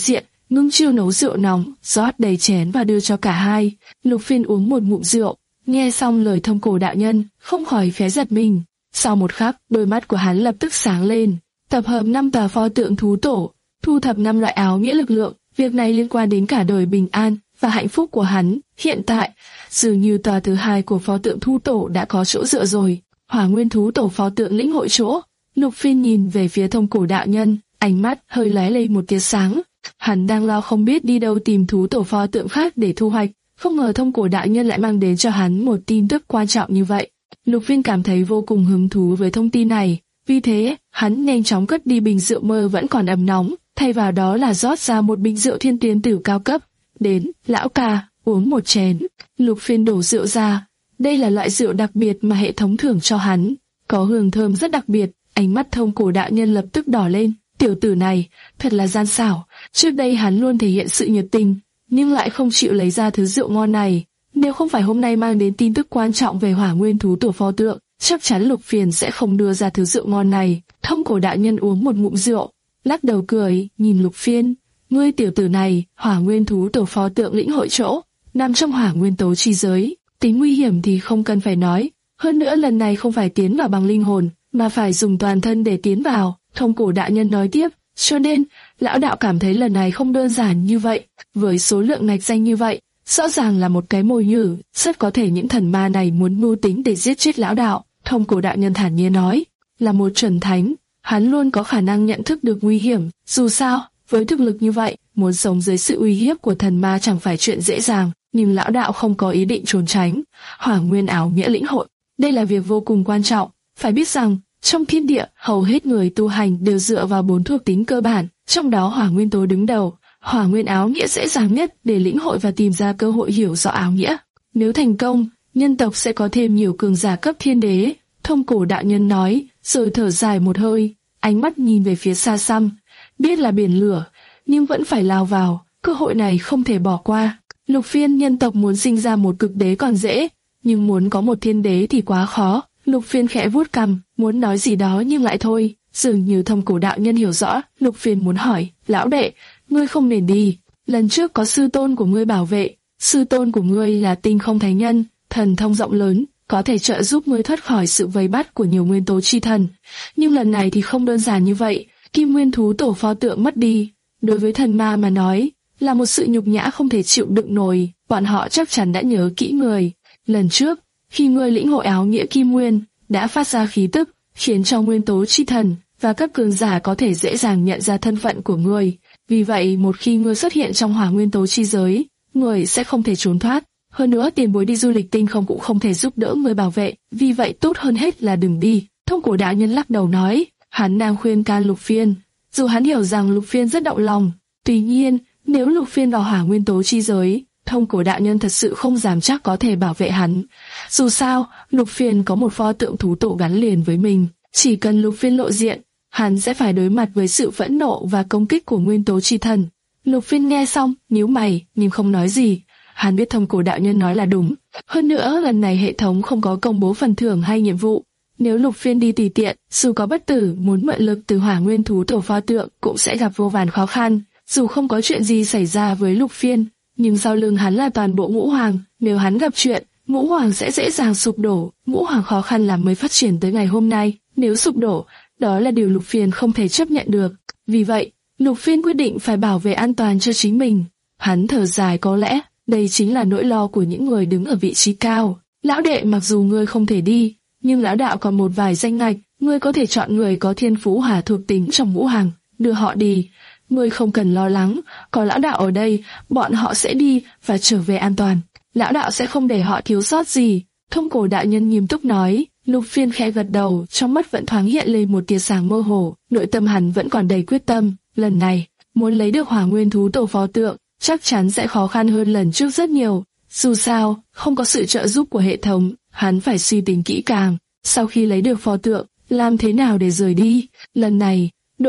ngưng chiêu nấu rượu nóng, rót đầy chén và đưa cho cả hai. Lục Phiên uống một ngụm rượu, nghe xong lời Thông Cổ đạo nhân, không khỏi khẽ giật mình. Sau một khắc, đôi mắt của hắn lập tức sáng lên. Tập hợp năm tòa pho tượng thú tổ, thu thập năm loại áo nghĩa lực lượng, việc này liên quan đến cả đời bình an và hạnh phúc của hắn. Hiện tại, dường như tòa thứ hai của pho tượng thú tổ đã có chỗ dựa rồi. Hỏa Nguyên thú tổ pho tượng lĩnh hội chỗ. Lục Phiên nhìn về phía Thông Cổ đạo nhân, ánh mắt hơi lóe lên một tia sáng. Hắn đang lo không biết đi đâu tìm thú tổ pho tượng khác để thu hoạch, không ngờ Thông Cổ đạo nhân lại mang đến cho hắn một tin tức quan trọng như vậy. Lục Phiên cảm thấy vô cùng hứng thú với thông tin này, vì thế hắn nhanh chóng cất đi bình rượu mơ vẫn còn ấm nóng, thay vào đó là rót ra một bình rượu thiên tiến tử cao cấp. Đến, lão ca, uống một chén. Lục Phiên đổ rượu ra. Đây là loại rượu đặc biệt mà hệ thống thưởng cho hắn, có hương thơm rất đặc biệt. Ánh mắt Thông Cổ đạo nhân lập tức đỏ lên. Tiểu tử này thật là gian xảo. Trước đây hắn luôn thể hiện sự nhiệt tình, nhưng lại không chịu lấy ra thứ rượu ngon này. Nếu không phải hôm nay mang đến tin tức quan trọng về Hỏa Nguyên thú tổ pho tượng, chắc chắn Lục Phiên sẽ không đưa ra thứ rượu ngon này. Thông Cổ đạo nhân uống một ngụm rượu, lắc đầu cười, nhìn Lục Phiên. Ngươi tiểu tử này, Hỏa Nguyên thú tổ pho tượng lĩnh hội chỗ, nằm trong Hỏa Nguyên tố chi giới. Tính nguy hiểm thì không cần phải nói. Hơn nữa lần này không phải tiến vào bằng linh hồn, mà phải dùng toàn thân để tiến vào. Thông Cổ đạo nhân nói tiếp, cho nên, lão đạo cảm thấy lần này không đơn giản như vậy. Với số lượng ngạch danh như vậy, rõ ràng là một cái mồi nhử, rất có thể những thần ma này muốn mưu tính để giết chết lão đạo. Thông Cổ đạo nhân thản nhiên nói, là một chuẩn thánh, hắn luôn có khả năng nhận thức được nguy hiểm. Dù sao, với thực lực như vậy, muốn sống dưới sự uy hiếp của thần ma chẳng phải chuyện dễ dàng. Nhưng lão đạo không có ý định trốn tránh. Hỏa Nguyên áo nghĩa lĩnh hội, đây là việc vô cùng quan trọng. Phải biết rằng, trong thiên địa, hầu hết người tu hành đều dựa vào bốn thuộc tính cơ bản, trong đó Hỏa Nguyên tố đứng đầu. Hỏa Nguyên áo nghĩa dễ dàng nhất để lĩnh hội và tìm ra cơ hội hiểu rõ áo nghĩa. Nếu thành công, nhân tộc sẽ có thêm nhiều cường giả cấp thiên đế. Thông Cổ đạo nhân nói, rồi thở dài một hơi, ánh mắt nhìn về phía xa xăm, biết là biển lửa, nhưng vẫn phải lao vào, cơ hội này không thể bỏ qua. Lục Phiên, nhân tộc muốn sinh ra một cực đế còn dễ, nhưng muốn có một thiên đế thì quá khó. Lục Phiên khẽ vuốt cằm, muốn nói gì đó nhưng lại thôi. Dường như Thông Cổ đạo nhân hiểu rõ, Lục Phiên muốn hỏi, lão đệ, ngươi không nên đi. Lần trước có sư tôn của ngươi bảo vệ, sư tôn của ngươi là Tinh Không Thánh Nhân, thần thông rộng lớn, có thể trợ giúp ngươi thoát khỏi sự vây bắt của nhiều nguyên tố chi thần. Nhưng lần này thì không đơn giản như vậy. Kim Nguyên thú tổ pho tượng mất đi, đối với thần ma mà nói, là một sự nhục nhã không thể chịu đựng nổi. Bọn họ chắc chắn đã nhớ kỹ người. Lần trước, khi ngươi lĩnh hội áo nghĩa Kim Nguyên, đã phát ra khí tức, khiến cho nguyên tố chi thần và các cường giả có thể dễ dàng nhận ra thân phận của ngươi. Vì vậy, một khi ngươi xuất hiện trong Hỏa Nguyên tố chi giới, ngươi sẽ không thể trốn thoát. Hơn nữa, tiền bối đi du lịch tinh không cũng không thể giúp đỡ ngươi bảo vệ. Vì vậy, tốt hơn hết là đừng đi. Thông Cổ đạo nhân lắc đầu nói, hắn đang khuyên can Lục Phiên. Dù hắn hiểu rằng Lục Phiên rất động lòng, tuy nhiên, nếu Lục Phiên vào Hỏa Nguyên tố chi giới, Thông Cổ đạo nhân thật sự không dám chắc có thể bảo vệ hắn. Dù sao, Lục Phiên có một pho tượng thú tổ gắn liền với mình, chỉ cần Lục Phiên lộ diện, hắn sẽ phải đối mặt với sự phẫn nộ và công kích của nguyên tố chi thần. Lục Phiên nghe xong, nhíu mày, nhưng không nói gì. Hắn biết Thông Cổ đạo nhân nói là đúng. Hơn nữa, lần này hệ thống không có công bố phần thưởng hay nhiệm vụ. Nếu Lục Phiên đi tùy tiện, dù có bất tử muốn mượn lực từ Hỏa Nguyên thú tổ pho tượng cũng sẽ gặp vô vàn khó khăn. Dù không có chuyện gì xảy ra với Lục Phiên, nhưng sau lưng hắn là toàn bộ Ngũ Hoàng, nếu hắn gặp chuyện, Ngũ Hoàng sẽ dễ dàng sụp đổ. Ngũ Hoàng khó khăn lắm mới phát triển tới ngày hôm nay, nếu sụp đổ, đó là điều Lục Phiên không thể chấp nhận được. Vì vậy, Lục Phiên quyết định phải bảo vệ an toàn cho chính mình. Hắn thở dài, có lẽ đây chính là nỗi lo của những người đứng ở vị trí cao. Lão đệ, mặc dù ngươi không thể đi, nhưng lão đạo còn một vài danh ngạch, ngươi có thể chọn người có thiên phú hỏa thuộc tính trong Ngũ Hoàng, đưa họ đi. Ngươi không cần lo lắng, có lão đạo ở đây, bọn họ sẽ đi và trở về an toàn. Lão đạo sẽ không để họ thiếu sót gì. Thông Cổ đạo nhân nghiêm túc nói. Lục Phiên khẽ gật đầu, trong mắt vẫn thoáng hiện lên một tia sáng mơ hồ, nội tâm hắn vẫn còn đầy quyết tâm. Lần này, muốn lấy được Hỏa Nguyên thú tổ pho tượng, chắc chắn sẽ khó khăn hơn lần trước rất nhiều. Dù sao, không có sự trợ giúp của hệ thống, hắn phải suy tính kỹ càng. Sau khi lấy được pho tượng, làm thế nào để rời đi? Lần này, đội...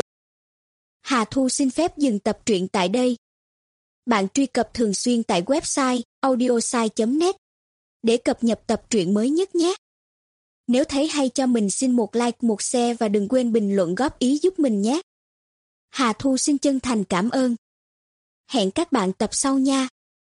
Hà Thu xin phép dừng tập truyện tại đây. Bạn truy cập thường xuyên tại website audiosai chấm net để cập nhật tập truyện mới nhất nhé. Nếu thấy hay cho mình xin một like, một share và đừng quên bình luận góp ý giúp mình nhé. Hà Thu xin chân thành cảm ơn. Hẹn các bạn tập sau nha.